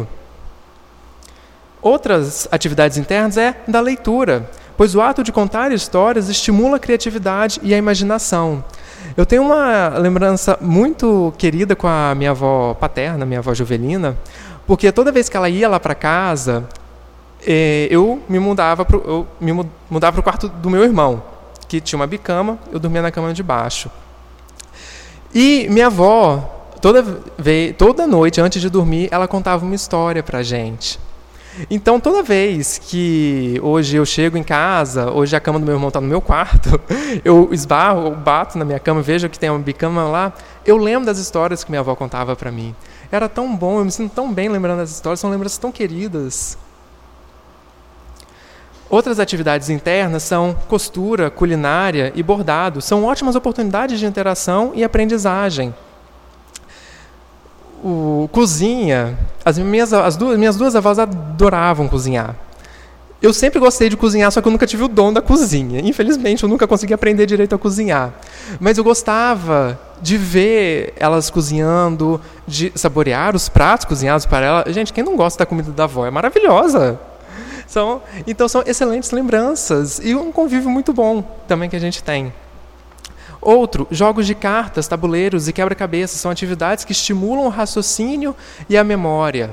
Outras atividades internas é da leitura, pois o ato de contar histórias estimula a criatividade e a imaginação. Eu tenho uma lembrança muito querida com a minha avó paterna, minha avó Jovelina, porque toda vez que ela ia lá para casa, eh, eu me mudava pro, eu me mudava para o quarto do meu irmão, que tinha uma bicama, eu dormia na cama de baixo. E minha avó, toda, vez, toda noite, antes de dormir, ela contava uma história para a gente. Então, toda vez que hoje eu chego em casa, hoje a cama do meu irmão está no meu quarto, eu esbarro, eu bato na minha cama, vejo que tem uma bicama lá, eu lembro das histórias que minha avó contava para mim. Era tão bom, eu me sinto tão bem lembrando das histórias, são lembranças tão queridas. Outras atividades internas são costura, culinária e bordado. São ótimas oportunidades de interação e aprendizagem. O, cozinha, as minhas, as duas, minhas duas avós adoravam cozinhar. Eu sempre gostei de cozinhar, só que eu nunca tive o dom da cozinha. Infelizmente, eu nunca consegui aprender direito a cozinhar. Mas eu gostava de ver elas cozinhando, de saborear os pratos cozinhados para elas. Gente, quem não gosta da comida da avó? É maravilhosa! São, então, são excelentes lembranças e um convívio muito bom também que a gente tem. Outro, jogos de cartas, tabuleiros e quebra-cabeças são atividades que estimulam o raciocínio e a memória.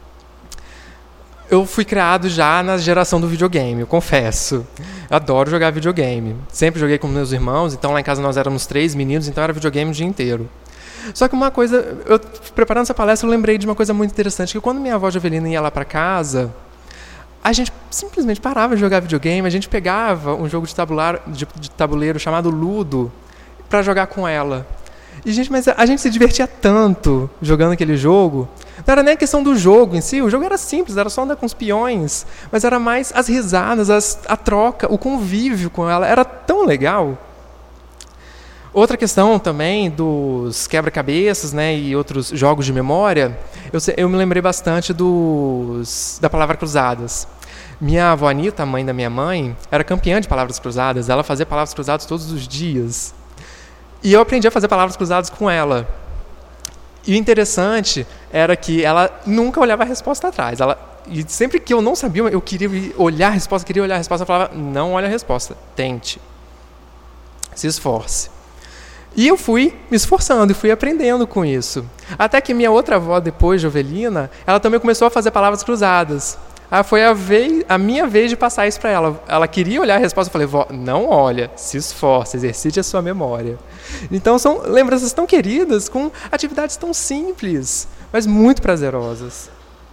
Eu fui criado já na geração do videogame, eu confesso. Eu adoro jogar videogame. Sempre joguei com meus irmãos, então lá em casa nós éramos três meninos, então era videogame o dia inteiro. Só que uma coisa, eu preparando essa palestra, eu lembrei de uma coisa muito interessante, que quando minha avó Jovelina ia lá para casa, a gente simplesmente parava de jogar videogame, a gente pegava um jogo de tabuleiro, de, de tabuleiro chamado Ludo para jogar com ela. E, gente, mas a gente se divertia tanto jogando aquele jogo. Não era nem a questão do jogo em si, o jogo era simples, era só andar com os peões, mas era mais as risadas, as, a troca, o convívio com ela, era tão legal. Outra questão também dos quebra-cabeças, né, e outros jogos de memória, eu, eu me lembrei bastante dos, da Palavra Cruzadas. Minha avó Anita, a mãe da minha mãe, era campeã de palavras cruzadas, ela fazia palavras cruzadas todos os dias. E eu aprendi a fazer palavras cruzadas com ela. E o interessante era que ela nunca olhava a resposta atrás. Ela, e sempre que eu não sabia, eu queria olhar a resposta, queria olhar a resposta, eu falava, não olha a resposta, tente, se esforce. E eu fui me esforçando e fui aprendendo com isso. Até que minha outra avó, depois, Jovelina, ela também começou a fazer palavras cruzadas. Aí foi a, vez, a minha vez de passar isso para ela. Ela queria olhar a resposta, eu falei, vó, não olha, se esforce, exercite a sua memória. Então são lembranças tão queridas, com atividades tão simples, mas muito prazerosas.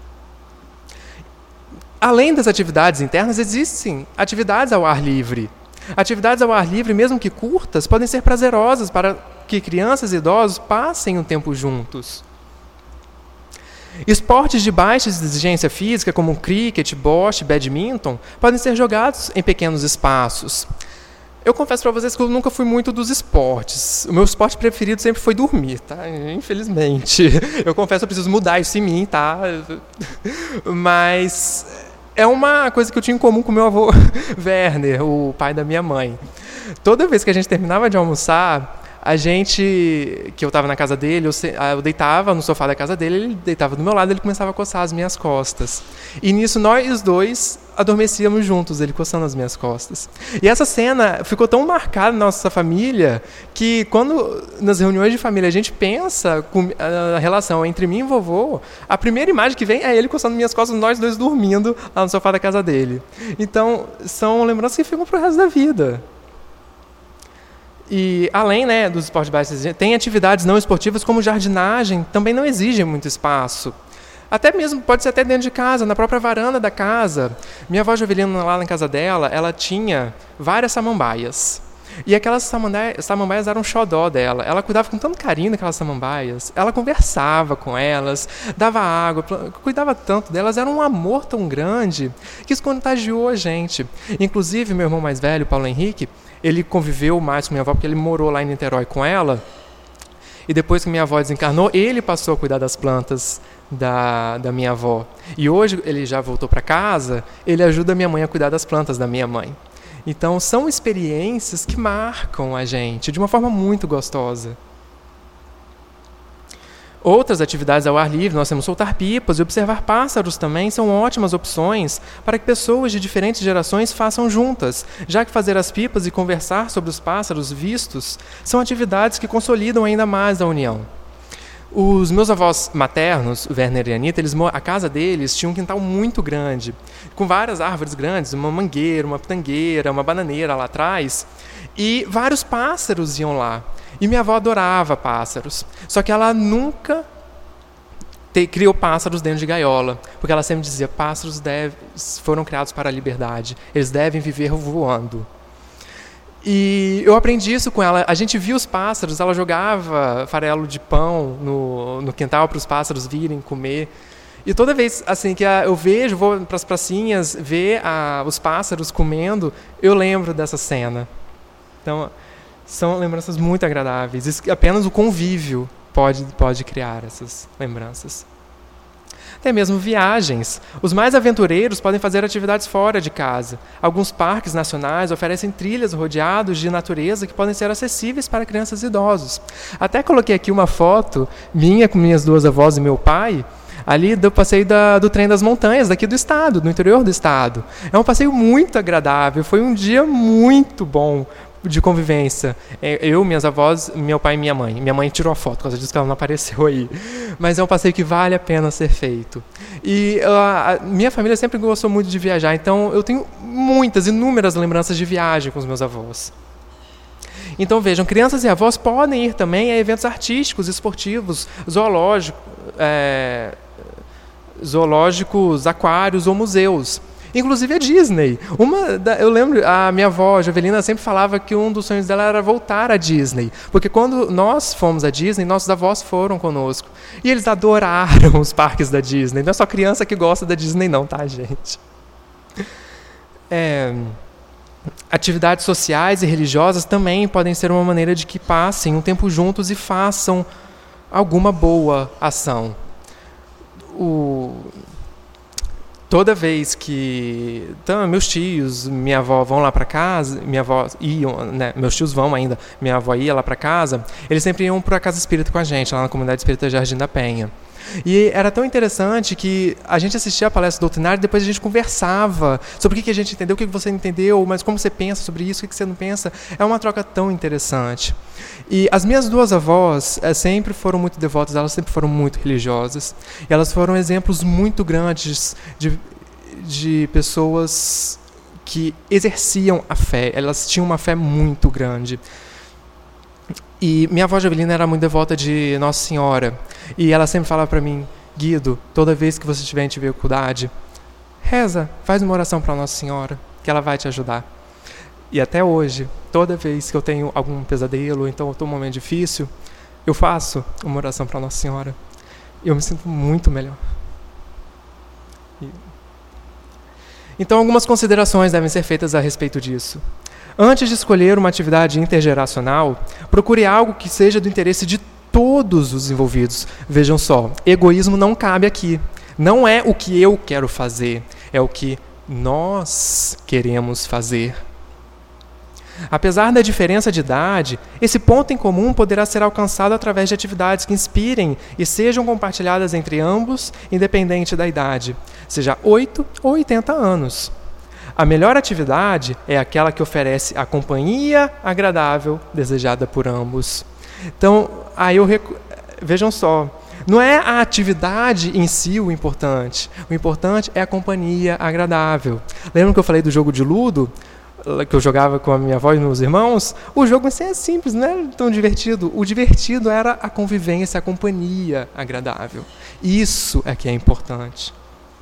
Além das atividades internas, existem atividades ao ar livre. Atividades ao ar livre, mesmo que curtas, podem ser prazerosas para que crianças e idosos passem um tempo juntos. Esportes de baixa exigência física, como cricket, boche, badminton, podem ser jogados em pequenos espaços. Eu confesso para vocês que eu nunca fui muito dos esportes. O meu esporte preferido sempre foi dormir, tá? Infelizmente. Eu confesso que eu preciso mudar isso em mim, tá? Mas é uma coisa que eu tinha em comum com o meu avô Werner, o pai da minha mãe. Toda vez que a gente terminava de almoçar, a gente, que eu estava na casa dele, eu, eu deitava no sofá da casa dele, ele deitava do meu lado, ele começava a coçar as minhas costas. E nisso nós dois adormecíamos juntos, ele coçando as minhas costas. E essa cena ficou tão marcada na nossa família que quando nas reuniões de família a gente pensa a relação entre mim e vovô, a primeira imagem que vem é ele coçando minhas costas, nós dois dormindo lá no sofá da casa dele. Então, são lembranças que ficam para o resto da vida. E além, né, dos esportes de baixa exigência, tem atividades não esportivas como jardinagem, também não exigem muito espaço. Até mesmo, pode ser até dentro de casa, na própria varanda da casa. Minha avó Jovelina, lá na casa dela, ela tinha várias samambaias. E aquelas samambaias, samambaias eram um xodó dela. Ela cuidava com tanto carinho daquelas samambaias. Ela conversava com elas, dava água, cuidava tanto delas. Era um amor tão grande que isso contagiou a gente. Inclusive, meu irmão mais velho, Paulo Henrique, ele conviveu mais com minha avó porque ele morou lá em Niterói com ela. E depois que minha avó desencarnou, ele passou a cuidar das plantas da, da minha avó. E hoje ele já voltou para casa, ele ajuda a minha mãe a cuidar das plantas da minha mãe. Então são experiências que marcam a gente de uma forma muito gostosa. Outras atividades ao ar livre, nós temos soltar pipas e observar pássaros também, são ótimas opções para que pessoas de diferentes gerações façam juntas, já que fazer as pipas e conversar sobre os pássaros vistos são atividades que consolidam ainda mais a união. Os meus avós maternos, o Werner e a Anitta, eles, a casa deles tinha um quintal muito grande, com várias árvores grandes, uma mangueira, uma pitangueira, uma bananeira lá atrás, e vários pássaros iam lá. E minha avó adorava pássaros, só que ela nunca te, criou pássaros dentro de gaiola, porque ela sempre dizia, pássaros deve, foram criados para a liberdade, eles devem viver voando. E eu aprendi isso com ela. A gente via os pássaros, ela jogava farelo de pão no, no quintal para os pássaros virem comer. E toda vez assim, que eu vejo, vou para as pracinhas, ver a, os pássaros comendo, eu lembro dessa cena. Então, são lembranças muito agradáveis. Isso, apenas o convívio pode, pode criar essas lembranças. Até mesmo viagens. Os mais aventureiros podem fazer atividades fora de casa. Alguns parques nacionais oferecem trilhas rodeados de natureza que podem ser acessíveis para crianças e idosos. Até coloquei aqui uma foto minha com minhas duas avós e meu pai, ali do passeio da, do trem das montanhas, daqui do estado, do interior do estado. É um passeio muito agradável, foi um dia muito bom de convivência. Eu, minhas avós, meu pai e minha mãe. Minha mãe tirou a foto, por causa disso que ela não apareceu aí. Mas é um passeio que vale a pena ser feito. E uh, a minha família sempre gostou muito de viajar, então eu tenho muitas, inúmeras lembranças de viagem com os meus avós. Então vejam, crianças e avós podem ir também a eventos artísticos, esportivos, zoológicos, é, zoológicos, aquários ou museus. Inclusive a Disney. Uma da, eu lembro, a minha avó, a Jovelina, sempre falava que um dos sonhos dela era voltar à Disney. Porque quando nós fomos à Disney, nossos avós foram conosco. E eles adoraram os parques da Disney. Não é só criança que gosta da Disney não, tá, gente? É, atividades sociais e religiosas também podem ser uma maneira de que passem um tempo juntos e façam alguma boa ação. O... Toda vez que então, meus tios, minha avó vão lá para casa, minha avó iam, né, meus tios vão ainda, minha avó ia lá para casa, eles sempre iam para a Casa Espírita com a gente, lá na Comunidade Espírita Jardim da Penha. E era tão interessante que a gente assistia a palestra doutrinária e depois a gente conversava sobre o que a gente entendeu, o que você entendeu, mas como você pensa sobre isso, o que você não pensa. É uma troca tão interessante. E as minhas duas avós é, sempre foram muito devotas, elas sempre foram muito religiosas. E elas foram exemplos muito grandes de, de pessoas que exerciam a fé. Elas tinham uma fé muito grande. E minha avó Jovelina era muito devota de Nossa Senhora. E ela sempre falava para mim, Guido, toda vez que você tiver dificuldade, reza, faz uma oração para Nossa Senhora, que ela vai te ajudar. E até hoje, toda vez que eu tenho algum pesadelo, ou então eu estou num momento difícil, eu faço uma oração para Nossa Senhora. E eu me sinto muito melhor. E... Então, algumas considerações devem ser feitas a respeito disso. Antes de escolher uma atividade intergeracional, procure algo que seja do interesse de todos os envolvidos. Vejam só, egoísmo não cabe aqui. Não é o que eu quero fazer, é o que nós queremos fazer. Apesar da diferença de idade, esse ponto em comum poderá ser alcançado através de atividades que inspirem e sejam compartilhadas entre ambos, independente da idade, seja oito ou oitenta anos. A melhor atividade é aquela que oferece a companhia agradável desejada por ambos. Então, aí eu rec... vejam só, não é a atividade em si o importante. O importante é a companhia agradável. Lembram que eu falei do jogo de Ludo, que eu jogava com a minha avó e meus irmãos? O jogo em si é simples, não é tão divertido. O divertido era a convivência, a companhia agradável. Isso é que é importante.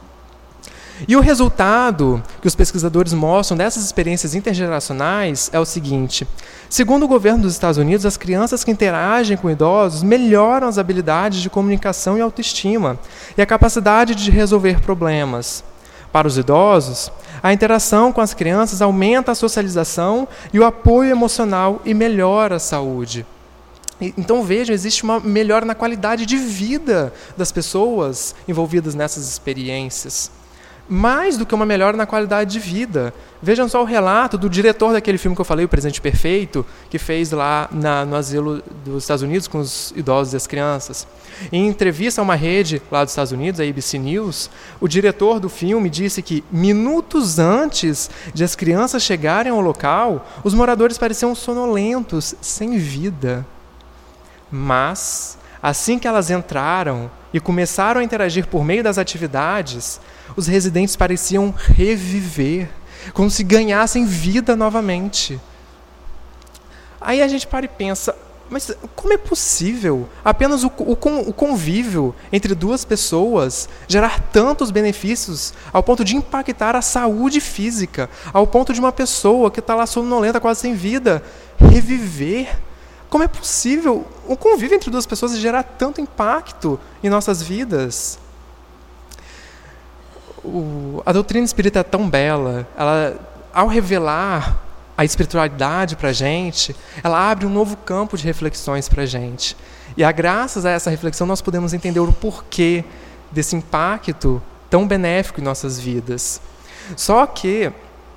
E o resultado que os pesquisadores mostram dessas experiências intergeracionais é o seguinte: segundo o governo dos Estados Unidos, as crianças que interagem com idosos melhoram as habilidades de comunicação e autoestima e a capacidade de resolver problemas. Para os idosos, a interação com as crianças aumenta a socialização e o apoio emocional e melhora a saúde. Então vejam, existe uma melhora na qualidade de vida das pessoas envolvidas nessas experiências. Mais do que uma melhora na qualidade de vida. Vejam só o relato do diretor daquele filme que eu falei, O Presente Perfeito, que fez lá na, no asilo dos Estados Unidos com os idosos e as crianças. Em entrevista a uma rede lá dos Estados Unidos, a A B C News, o diretor do filme disse que minutos antes de as crianças chegarem ao local, os moradores pareciam sonolentos, sem vida. Mas, Assim que elas entraram e começaram a interagir por meio das atividades, os residentes pareciam reviver, como se ganhassem vida novamente. Aí a gente para e pensa, mas como é possível apenas o, o, o convívio entre duas pessoas gerar tantos benefícios ao ponto de impactar a saúde física, ao ponto de uma pessoa que está lá sonolenta, quase sem vida, reviver? Como é possível o convívio entre duas pessoas gerar tanto impacto em nossas vidas? O, a doutrina espírita é tão bela, ela, ao revelar a espiritualidade para a gente, ela abre um novo campo de reflexões para a gente. E a, graças a essa reflexão nós podemos entender o porquê desse impacto tão benéfico em nossas vidas. Só que,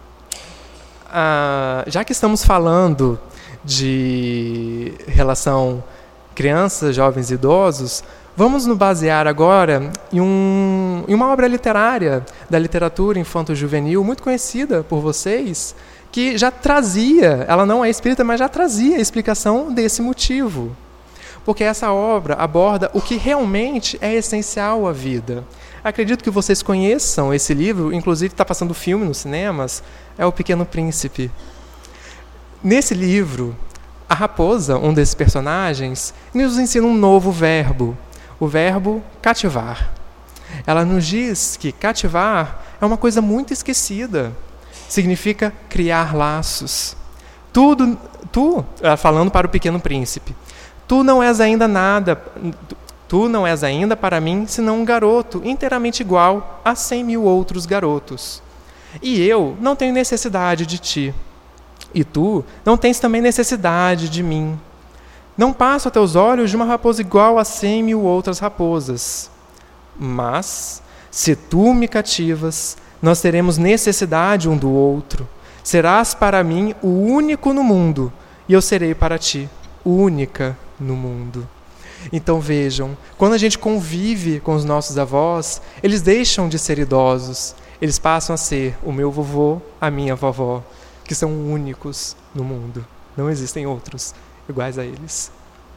ah, já que estamos falando de relação crianças, jovens e idosos, vamos nos basear agora em, um, em uma obra literária da literatura infanto-juvenil muito conhecida por vocês, que já trazia, ela não é espírita, mas já trazia a explicação desse motivo. Porque essa obra aborda o que realmente é essencial à vida. Acredito que vocês conheçam esse livro, inclusive está passando filme nos cinemas, é O Pequeno Príncipe. Nesse livro, a raposa, um desses personagens, nos ensina um novo verbo, o verbo cativar. Ela nos diz que cativar é uma coisa muito esquecida. Significa criar laços. Tudo, tu, falando para o Pequeno Príncipe, tu não és ainda nada, tu não és ainda para mim senão um garoto inteiramente igual a cem mil outros garotos. E eu não tenho necessidade de ti. E tu não tens também necessidade de mim. Não passo a teus olhos de uma raposa igual a cem mil outras raposas. Mas, se tu me cativas, nós teremos necessidade um do outro. Serás para mim o único no mundo, e eu serei para ti única no mundo. Então vejam, quando a gente convive com os nossos avós, eles deixam de ser idosos. Eles passam a ser o meu vovô, a minha vovó, que são únicos no mundo. Não existem outros iguais a eles.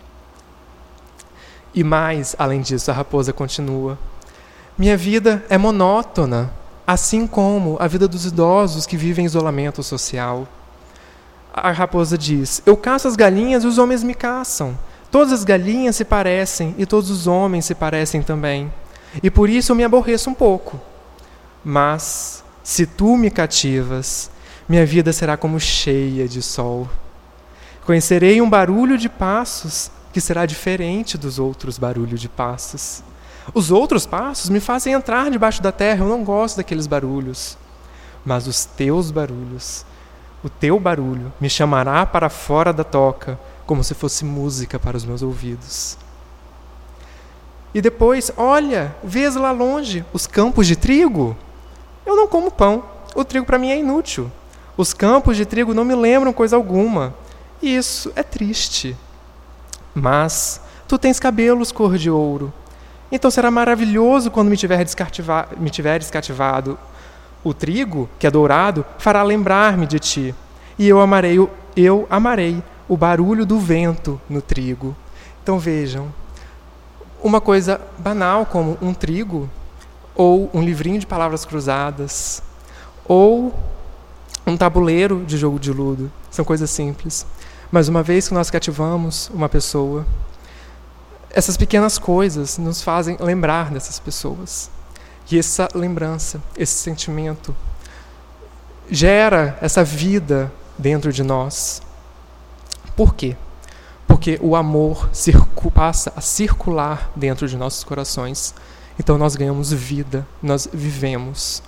E mais, além disso, a raposa continua. Minha vida é monótona, assim como a vida dos idosos que vivem em isolamento social. A raposa diz, eu caço as galinhas e os homens me caçam. Todas as galinhas se parecem e todos os homens se parecem também. E por isso eu me aborreço um pouco. Mas, se tu me cativas, minha vida será como cheia de sol. Conhecerei um barulho de passos que será diferente dos outros barulhos de passos. Os outros passos me fazem entrar debaixo da terra, eu não gosto daqueles barulhos. Mas os teus barulhos, o teu barulho, me chamará para fora da toca, como se fosse música para os meus ouvidos. E depois, olha, vês lá longe os campos de trigo? Eu não como pão, o trigo para mim é inútil. Os campos de trigo não me lembram coisa alguma. E isso é triste. Mas tu tens cabelos cor de ouro. Então será maravilhoso quando me tiveres cativa- me tiveres cativado. O trigo, que é dourado, fará lembrar-me de ti. E eu amarei, o, eu amarei o barulho do vento no trigo. Então vejam, uma coisa banal como um trigo, ou um livrinho de palavras cruzadas, ou um tabuleiro de jogo de ludo. São coisas simples. Mas uma vez que nós cativamos uma pessoa, essas pequenas coisas nos fazem lembrar dessas pessoas. E essa lembrança, esse sentimento, gera essa vida dentro de nós. Por quê? Porque o amor circu- passa a circular dentro de nossos corações. Então nós ganhamos vida, nós vivemos.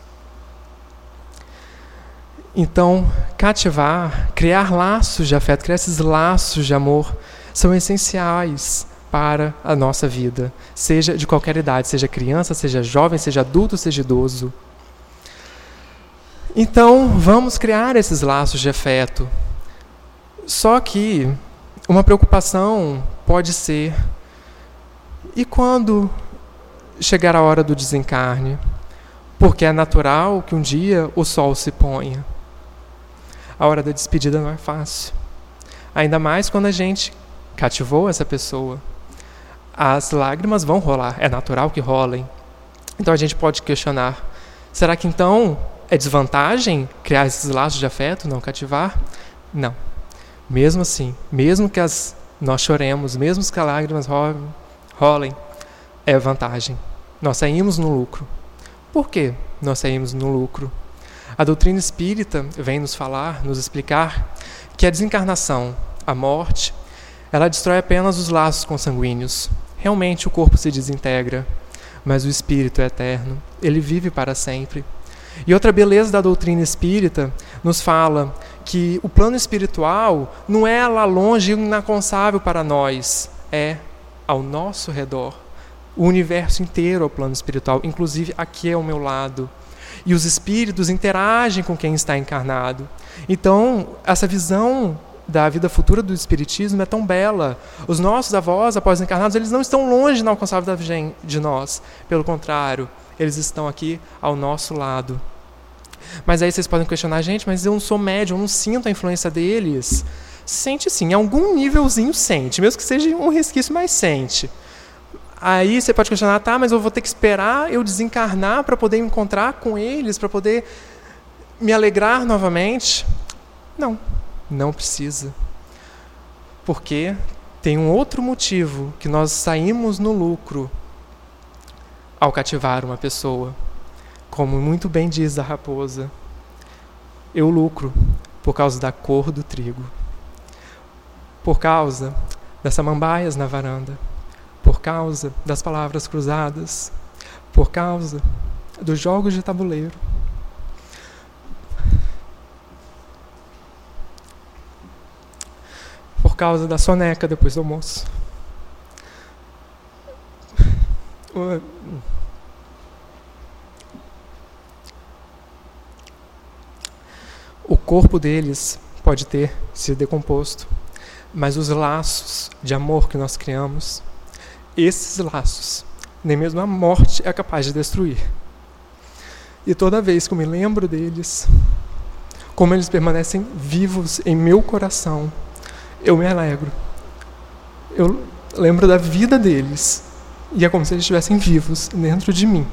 Então, cativar, criar laços de afeto, criar esses laços de amor, são essenciais para a nossa vida, seja de qualquer idade, seja criança, seja jovem, seja adulto, seja idoso. Então, vamos criar esses laços de afeto. Só que uma preocupação pode ser, e quando chegar a hora do desencarne? Porque é natural que um dia o sol se ponha. A hora da despedida não é fácil. Ainda mais quando a gente cativou essa pessoa. as lágrimas vão rolar, é natural que rolem. Então a gente pode questionar, será que então é desvantagem criar esses laços de afeto, não cativar? Não. Mesmo assim, mesmo que as, nós choremos, mesmo que as lágrimas rolem, rolem, é vantagem. Nós saímos no lucro. Por que nós saímos no lucro? A doutrina espírita vem nos falar, nos explicar que a desencarnação, a morte, ela destrói apenas os laços consanguíneos. Realmente o corpo se desintegra, mas o espírito é eterno, ele vive para sempre. E outra beleza da doutrina espírita nos fala que o plano espiritual não é lá longe e inalcançável para nós, é ao nosso redor. O universo inteiro é o plano espiritual, inclusive aqui ao meu lado. E os espíritos interagem com quem está encarnado. Então, essa visão da vida futura do espiritismo é tão bela. Os nossos avós, após encarnados, eles não estão longe inalcançável de nós. Pelo contrário, eles estão aqui ao nosso lado. Mas aí vocês podem questionar, gente, mas eu não sou médium, eu não sinto a influência deles. Sente sim, em algum nívelzinho sente, mesmo que seja um resquício, mas sente. Aí você pode questionar, tá, mas eu vou ter que esperar eu desencarnar para poder me encontrar com eles, para poder me alegrar novamente? Não, não precisa. Porque tem um outro motivo que nós saímos no lucro ao cativar uma pessoa. Como muito bem diz a raposa, eu lucro por causa da cor do trigo, por causa das samambaias na varanda, por causa das palavras cruzadas, por causa dos jogos de tabuleiro. Por causa da soneca depois do almoço. O corpo deles pode ter se decomposto, mas os laços de amor que nós criamos, esses laços, nem mesmo a morte é capaz de destruir. E toda vez que eu me lembro deles, como eles permanecem vivos em meu coração, eu me alegro. Eu lembro da vida deles, e é como se eles estivessem vivos dentro de mim.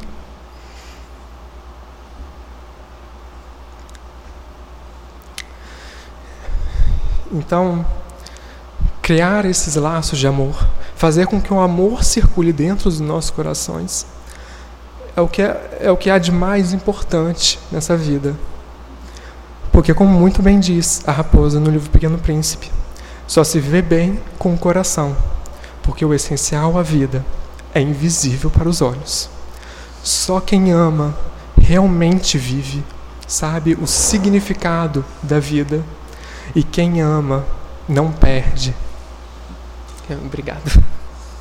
Então, criar esses laços de amor, fazer com que o amor circule dentro dos nossos corações, é o que, é, é o que há de mais importante nessa vida. Porque, como muito bem diz a raposa no livro Pequeno Príncipe, só se vive bem com o coração, porque o essencial à vida é invisível para os olhos. Só quem ama realmente vive, sabe o significado da vida. E quem ama não perde. Obrigado.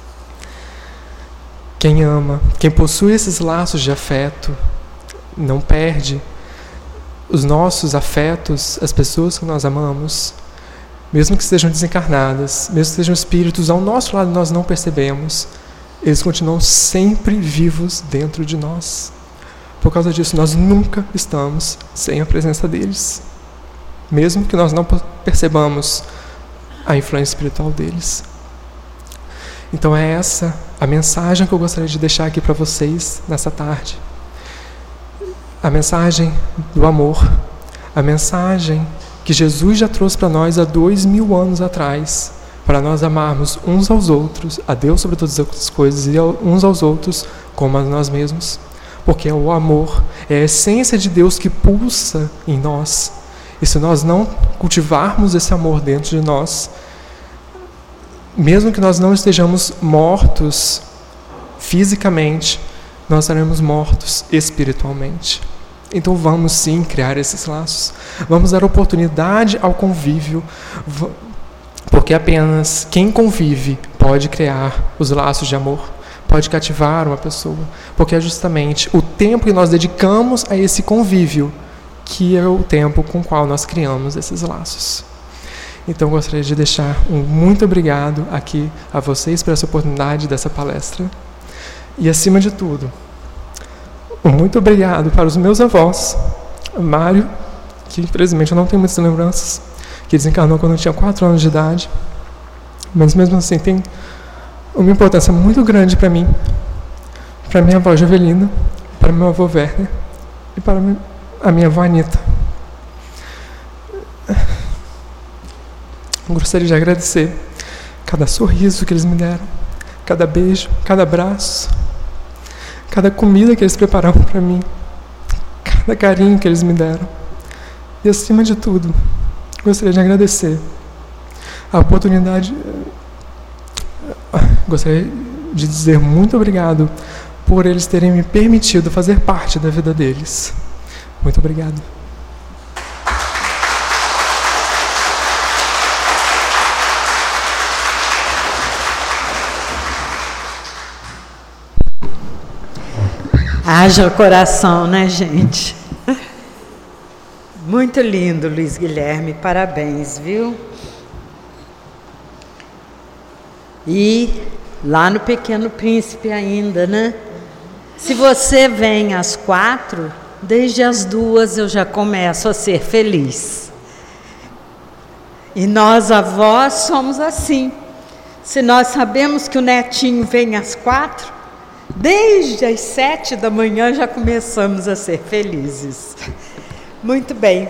Quem ama, quem possui esses laços de afeto, não perde os nossos afetos, as pessoas que nós amamos, mesmo que estejam desencarnadas, mesmo que sejam espíritos ao nosso lado, nós não percebemos, eles continuam sempre vivos dentro de nós. Por causa disso, nós nunca estamos sem a presença deles, mesmo que nós não percebamos a influência espiritual deles. Então é essa a mensagem que eu gostaria de deixar aqui para vocês nessa tarde. A mensagem do amor, a mensagem que Jesus já trouxe para nós há dois mil anos atrás, para nós amarmos uns aos outros, a Deus sobre todas as coisas e uns aos outros como a nós mesmos, porque é o amor, é a essência de Deus que pulsa em nós. E se nós não cultivarmos esse amor dentro de nós, mesmo que nós não estejamos mortos fisicamente, nós estaremos mortos espiritualmente. Então vamos sim criar esses laços. Vamos dar oportunidade ao convívio, porque apenas quem convive pode criar os laços de amor, pode cativar uma pessoa, porque é justamente o tempo que nós dedicamos a esse convívio que é o tempo com o qual nós criamos esses laços. Então eu gostaria de deixar um muito obrigado aqui a vocês por essa oportunidade dessa palestra. E acima de tudo, um muito obrigado para os meus avós, Mário, que infelizmente eu não tenho muitas lembranças, que desencarnou quando eu tinha quatro anos de idade, mas mesmo assim tem uma importância muito grande para mim, para minha avó Jovelina, para meu avô Werner e para a minha avó Anita. Eu gostaria de agradecer cada sorriso que eles me deram, cada beijo, cada abraço, cada comida que eles prepararam para mim, cada carinho que eles me deram. E, acima de tudo, gostaria de agradecer a oportunidade. Gostaria de dizer muito obrigado por eles terem me permitido fazer parte da vida deles. Muito obrigado. Haja coração, né, gente? Muito lindo, Luiz Guilherme, parabéns, viu? E lá no Pequeno Príncipe ainda, né? Se você vem às quatro, desde as duas eu já começo a ser feliz. E nós, avós, somos assim. Se nós sabemos que o netinho vem às quatro, desde as sete da manhã já começamos a ser felizes. Muito bem.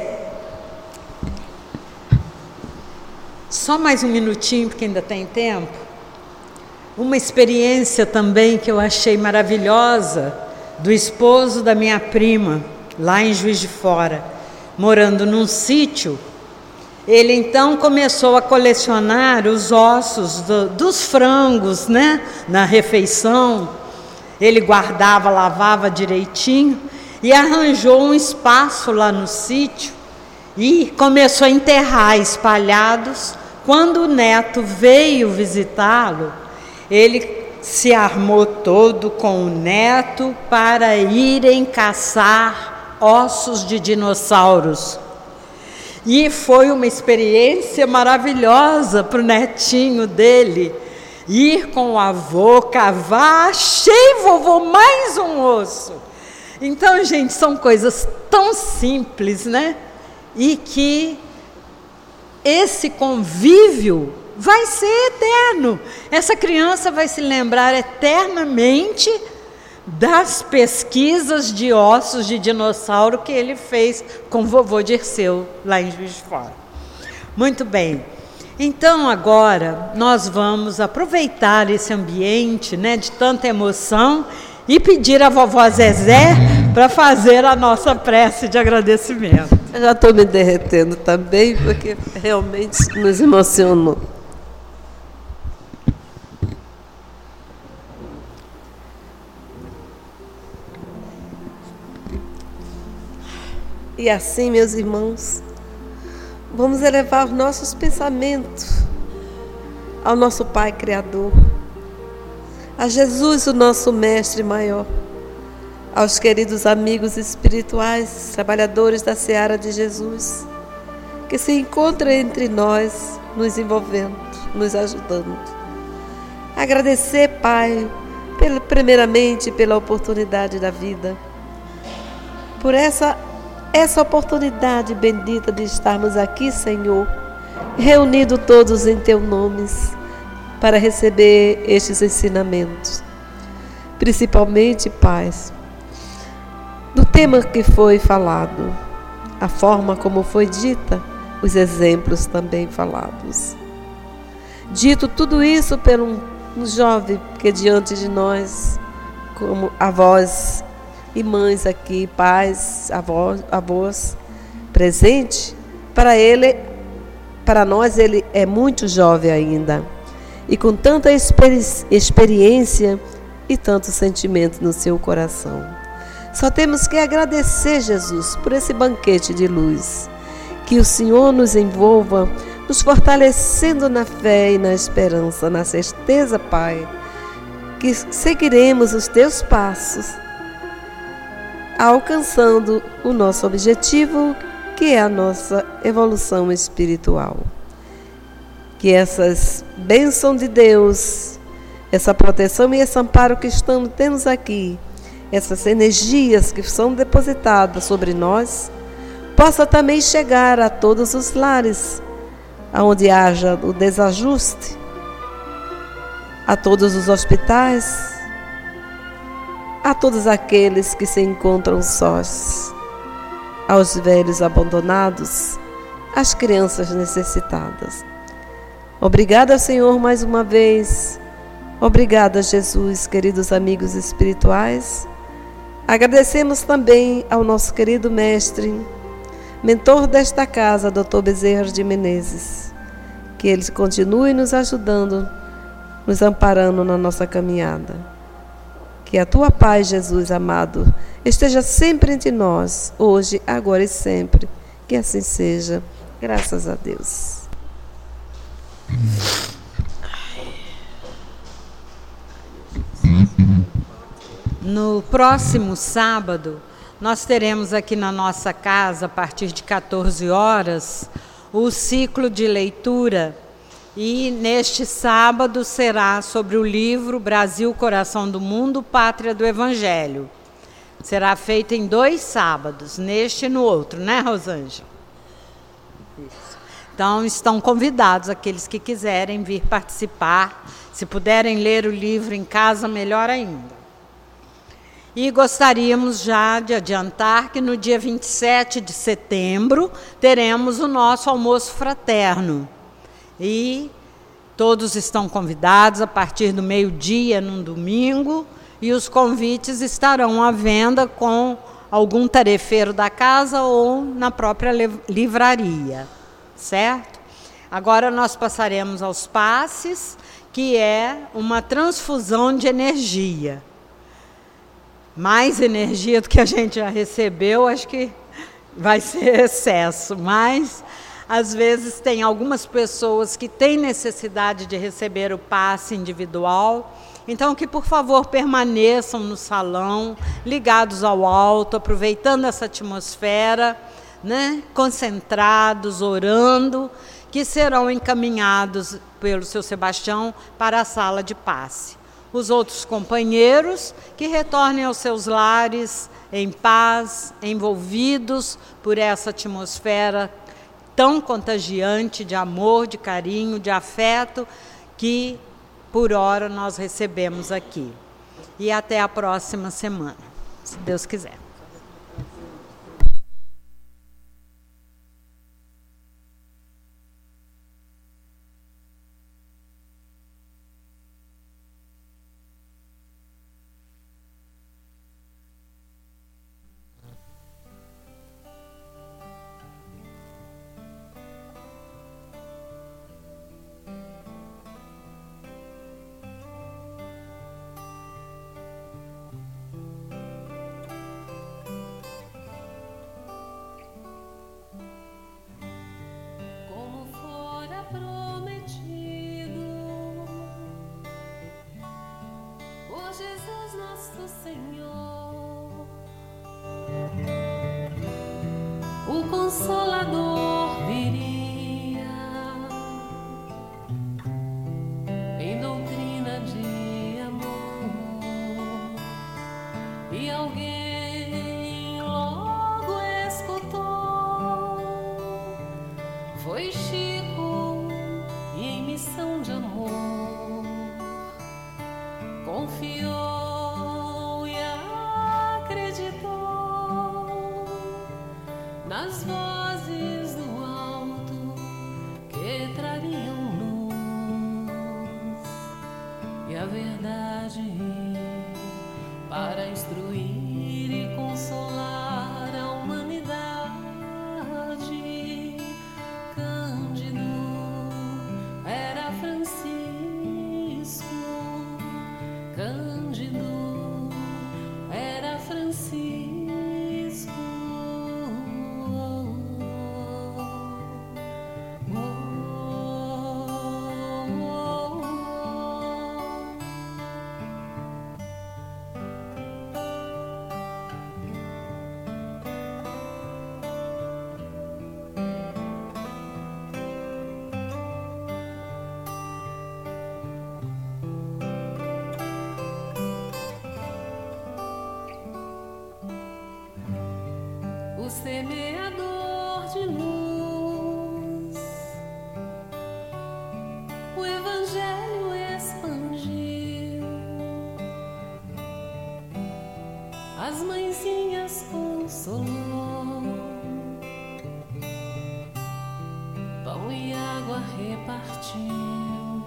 Só mais um minutinho, porque ainda tem tempo. Uma experiência também que eu achei maravilhosa, do esposo da minha prima, lá em Juiz de Fora, morando num sítio. Ele então começou a colecionar os ossos do, dos frangos, né, na refeição. Ele guardava, lavava direitinho e arranjou um espaço lá no sítio e começou a enterrar espalhados. Quando o neto veio visitá-lo, ele se armou todo com o neto para irem caçar ossos de dinossauros. E foi uma experiência maravilhosa para o netinho dele. Ir com o avô, cavar, achei, vovô, mais um osso. Então, gente, são coisas tão simples, né? E que esse convívio vai ser eterno. Essa criança vai se lembrar eternamente das pesquisas de ossos de dinossauro que ele fez com o vovô Dirceu, lá em Juiz de Fora. Muito bem. Então, agora, nós vamos aproveitar esse ambiente, né, de tanta emoção e pedir a vovó Zezé para fazer a nossa prece de agradecimento. Eu já estou me derretendo também, porque realmente nos emocionou. E assim, meus irmãos, vamos elevar os nossos pensamentos ao nosso Pai Criador, a Jesus, o nosso Mestre maior, aos queridos amigos espirituais, trabalhadores da seara de Jesus, que se encontram entre nós, nos envolvendo, nos ajudando. Agradecer, Pai, primeiramente pela oportunidade da vida, por essa Essa oportunidade bendita de estarmos aqui, Senhor, reunidos todos em Teu nome, para receber estes ensinamentos. Principalmente, Pai, do tema que foi falado, a forma como foi dita, os exemplos também falados. Dito tudo isso por um, um jovem que diante de nós, como avós e mães aqui, pais, avós, avós presente, para ele, para nós ele é muito jovem ainda e com tanta experi- experiência e tanto sentimento no seu coração. Só temos que agradecer, Jesus, por esse banquete de luz, que o Senhor nos envolva, nos fortalecendo na fé e na esperança, na certeza, Pai, que seguiremos os Teus passos, alcançando o nosso objetivo, que é a nossa evolução espiritual. Que essas bênçãos de Deus, essa proteção e esse amparo que estamos, temos aqui, essas energias que são depositadas sobre nós, possa também chegar a todos os lares, onde haja o desajuste, a todos os hospitais, a todos aqueles que se encontram sós, aos velhos abandonados, às crianças necessitadas. Obrigada, Senhor, mais uma vez. Obrigada, Jesus, queridos amigos espirituais. Agradecemos também ao nosso querido mestre, mentor desta casa, doutor Bezerra de Menezes, que ele continue nos ajudando, nos amparando na nossa caminhada. Que a tua paz, Jesus amado, esteja sempre entre nós, hoje, agora e sempre. Que assim seja. Graças a Deus. No próximo sábado, nós teremos aqui na nossa casa, a partir de quatorze horas, o ciclo de leitura. E neste sábado será sobre o livro Brasil, Coração do Mundo, Pátria do Evangelho. Será feito em dois sábados, neste e no outro, né, Rosângela? Isso. Então, estão convidados aqueles que quiserem vir participar. Se puderem ler o livro em casa, melhor ainda. E gostaríamos já de adiantar que no dia vinte e sete de setembro teremos o nosso almoço fraterno. E todos estão convidados a partir do meio-dia, num domingo, e os convites estarão à venda com algum tarefeiro da casa ou na própria livraria, certo? Agora nós passaremos aos passes, que é uma transfusão de energia. Mais energia do que a gente já recebeu, acho que vai ser excesso, mas às vezes tem algumas pessoas que têm necessidade de receber o passe individual, então que por favor permaneçam no salão, ligados ao alto, aproveitando essa atmosfera, né, concentrados, orando, que serão encaminhados pelo seu Sebastião para a sala de passe. Os outros companheiros que retornem aos seus lares em paz, envolvidos por essa atmosfera tão contagiante de amor, de carinho, de afeto que por hora nós recebemos aqui. E até a próxima semana, se Deus quiser. Consolador viria em doutrina de amor, e alguém logo escutou. Foi Chico, e em missão de amor confiou e acreditou nas vozes do alto que trariam luz e a verdade para instruir e consolar a humanidade. Cândido era Francisco, Cândido era Francisco. O semeador de luz, o Evangelho expandiu. as mãezinhas consolou, pão e água repartiu.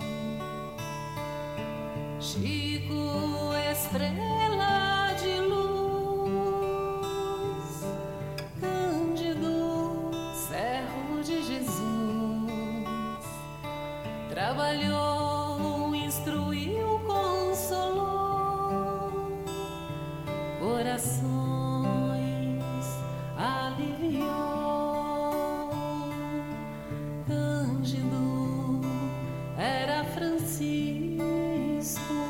Chico, estrela de luz, Cândido, servo de Jesus, trabalhou, instruiu, consolou, corações aliviou. Cândido era Francisco,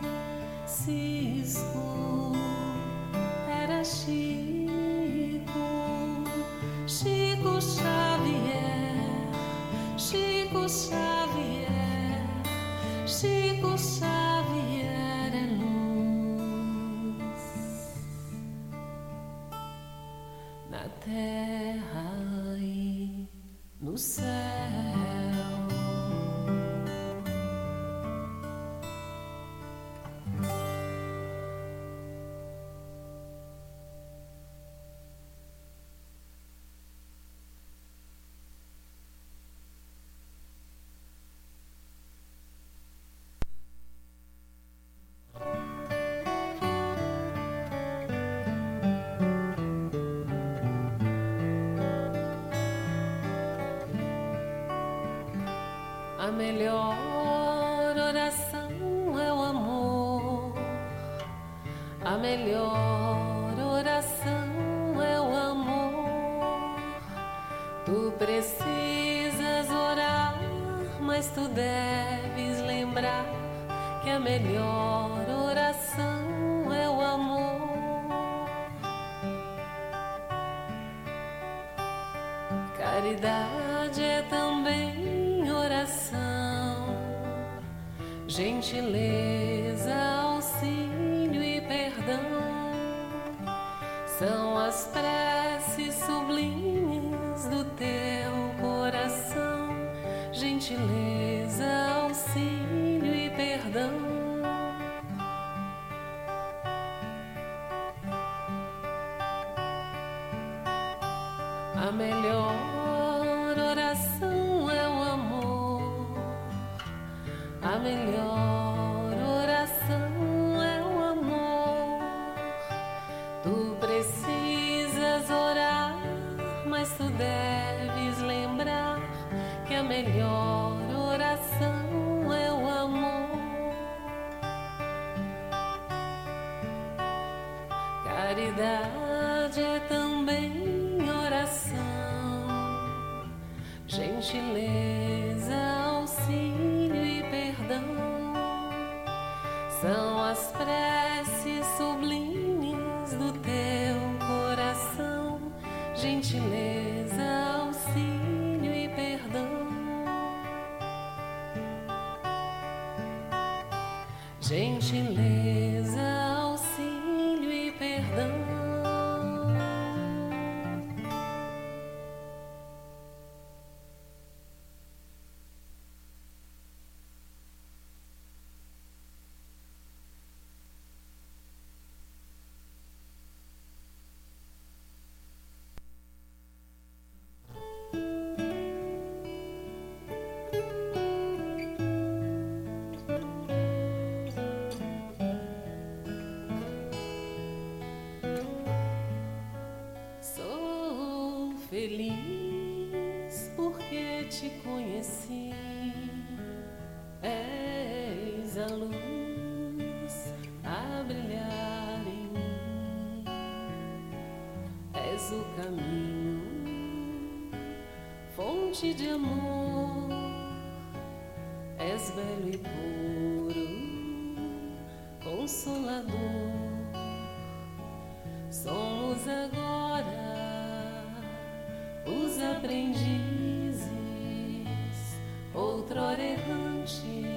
Cisco era Chico, Chico Xavier, Chico Xavier, Chico Xavier é luz na terra e no céu. A melhor oração é o amor, a melhor oração é o amor. Tu precisas orar, mas tu deves lembrar que a melhor oração é o amor. Caridade é também oração, gentileza, auxílio e perdão. São as preces sublimes do teu coração, gentileza, auxílio e perdão. A melhor oração é o amor, a melhor oração é o amor. Tu precisas orar, mas tu deves lembrar que a melhor oração é o amor. Caridade é também oração, gentileza, auxílio e perdão. São as preces sublimes do teu coração, gentileza, auxílio e perdão. Gentileza, auxílio e perdão. Feliz porque te conheci, és a luz a brilhar em mim, és o caminho, fonte de amor, és belo e puro, consolador. Somos agora os aprendizes, outrora errantes,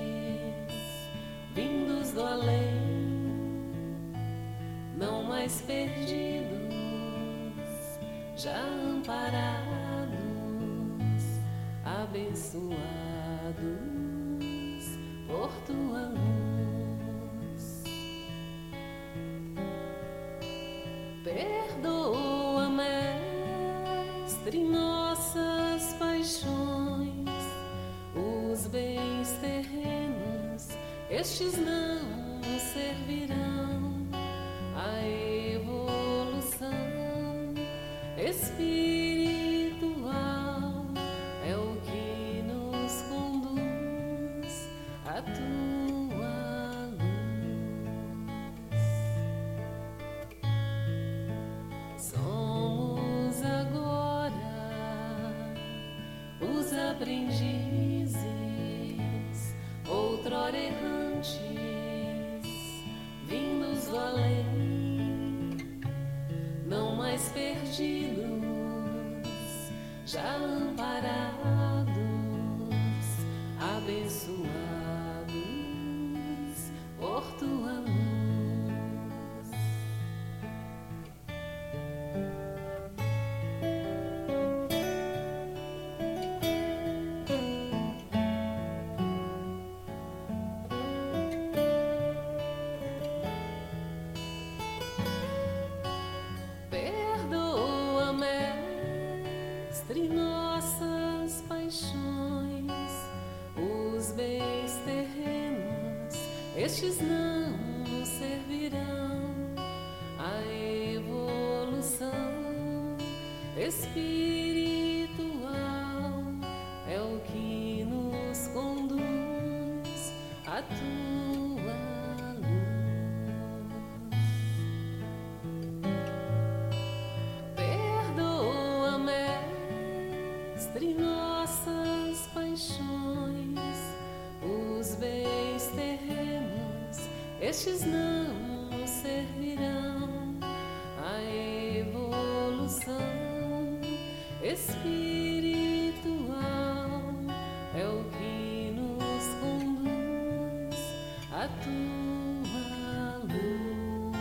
vindos do além, não mais perdidos, já amparados, abençoados por tua luz. estes não servirão à evolução espiritual. É o que nos conduz à tua luz. Somos agora os aprendizes, outrora errantes, vindos do além, não mais perdidos, já amparados, abençoados por tua luz. Perdoa, Mestre, nossas paixões, os bens terrenos, estes não nos servirão à evolução espiritual. É o que nos conduz à tua luz. Perdoa, Mestre, nossas paixões, os bens terrenos, estes não nos servirão à evolução espiritual. É o que nos conduz à tua luz.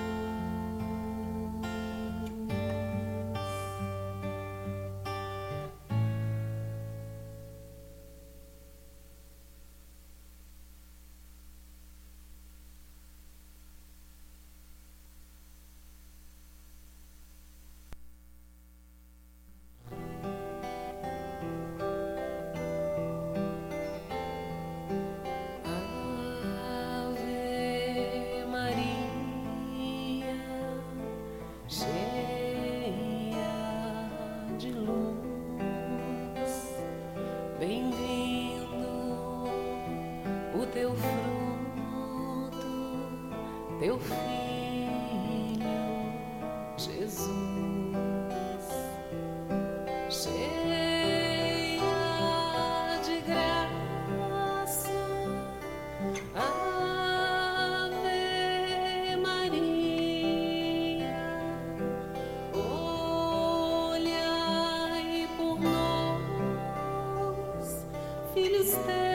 Ave Maria, cheia de luz, bem-vindo o teu fruto, teu filho Jesus. Cheia de graça, Ave Maria, olhai por nós, filhos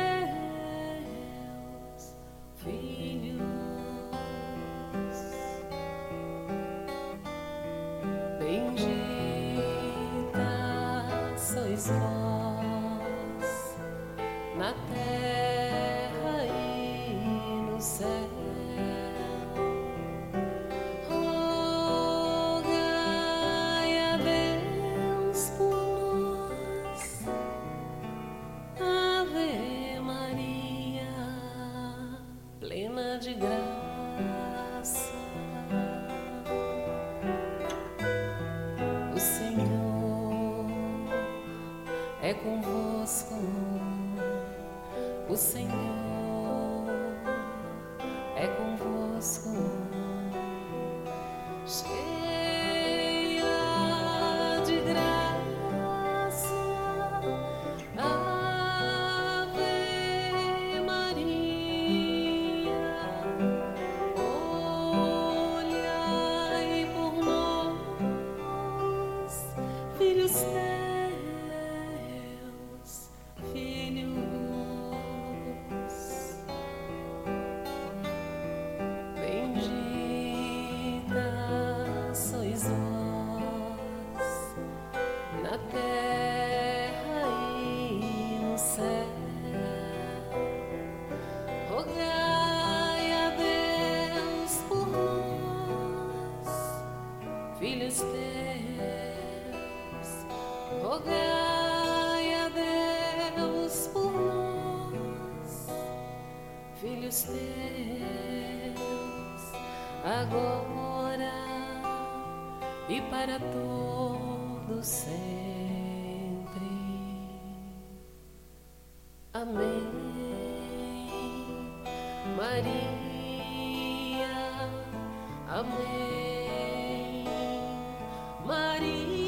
teus, filhos. Bendita sois vós na terra e no céu. Rogai a Deus por nós, Ave Maria, plena de graça. O Senhor é convosco, o Senhor é convosco. Cheia de graça, Ave Maria, olhai por nós, filhos teus, filhos. Bem teus, agora e para todo sempre. Amém. Maria, amém. Maria.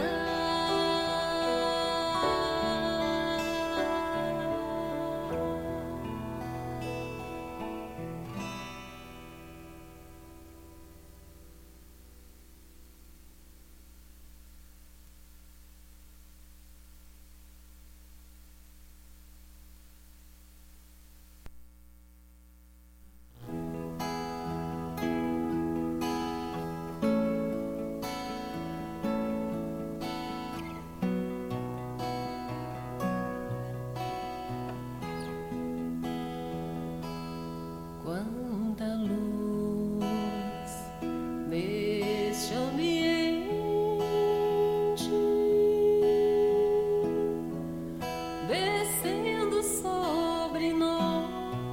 Quanta luz neste ambiente, descendo sobre nós,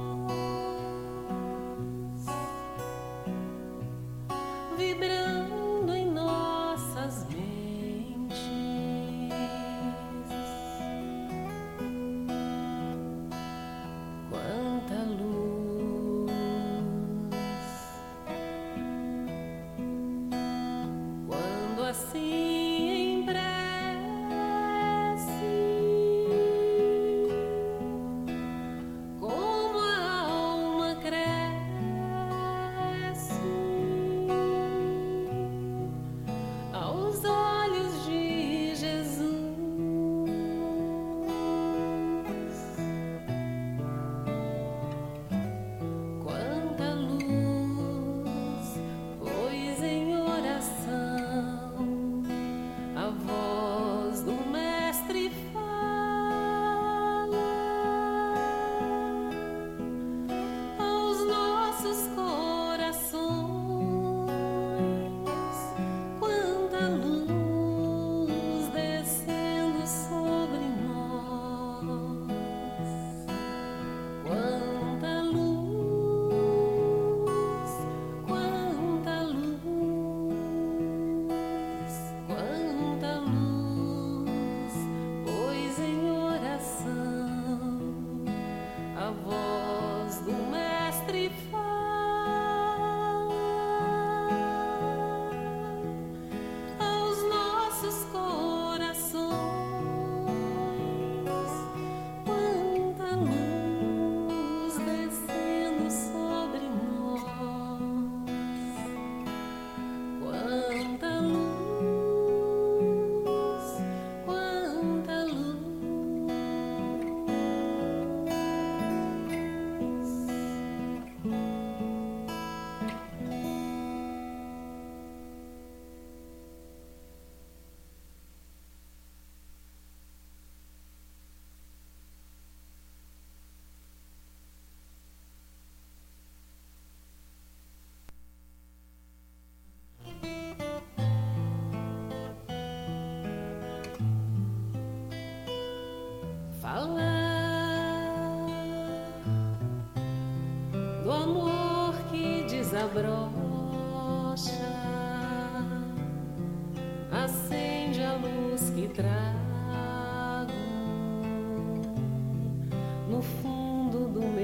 vibrando em nossas mentes. Quanta luz, quando assim em prece, como a alma cresce aos olhos de Jesus. Quanta luz, pois em oração a voz do Mestre fala aos nossos corações. Quanta luz descendo sobre nós. Quanta luz, quanta luz, quanta luz, pois em oração a voz do Mestre fala aos nossos corações. Quanta luz descendo sobre nós. Quanta luz, quanta luz. Falar do amor que desabrocha, acende a luz que traz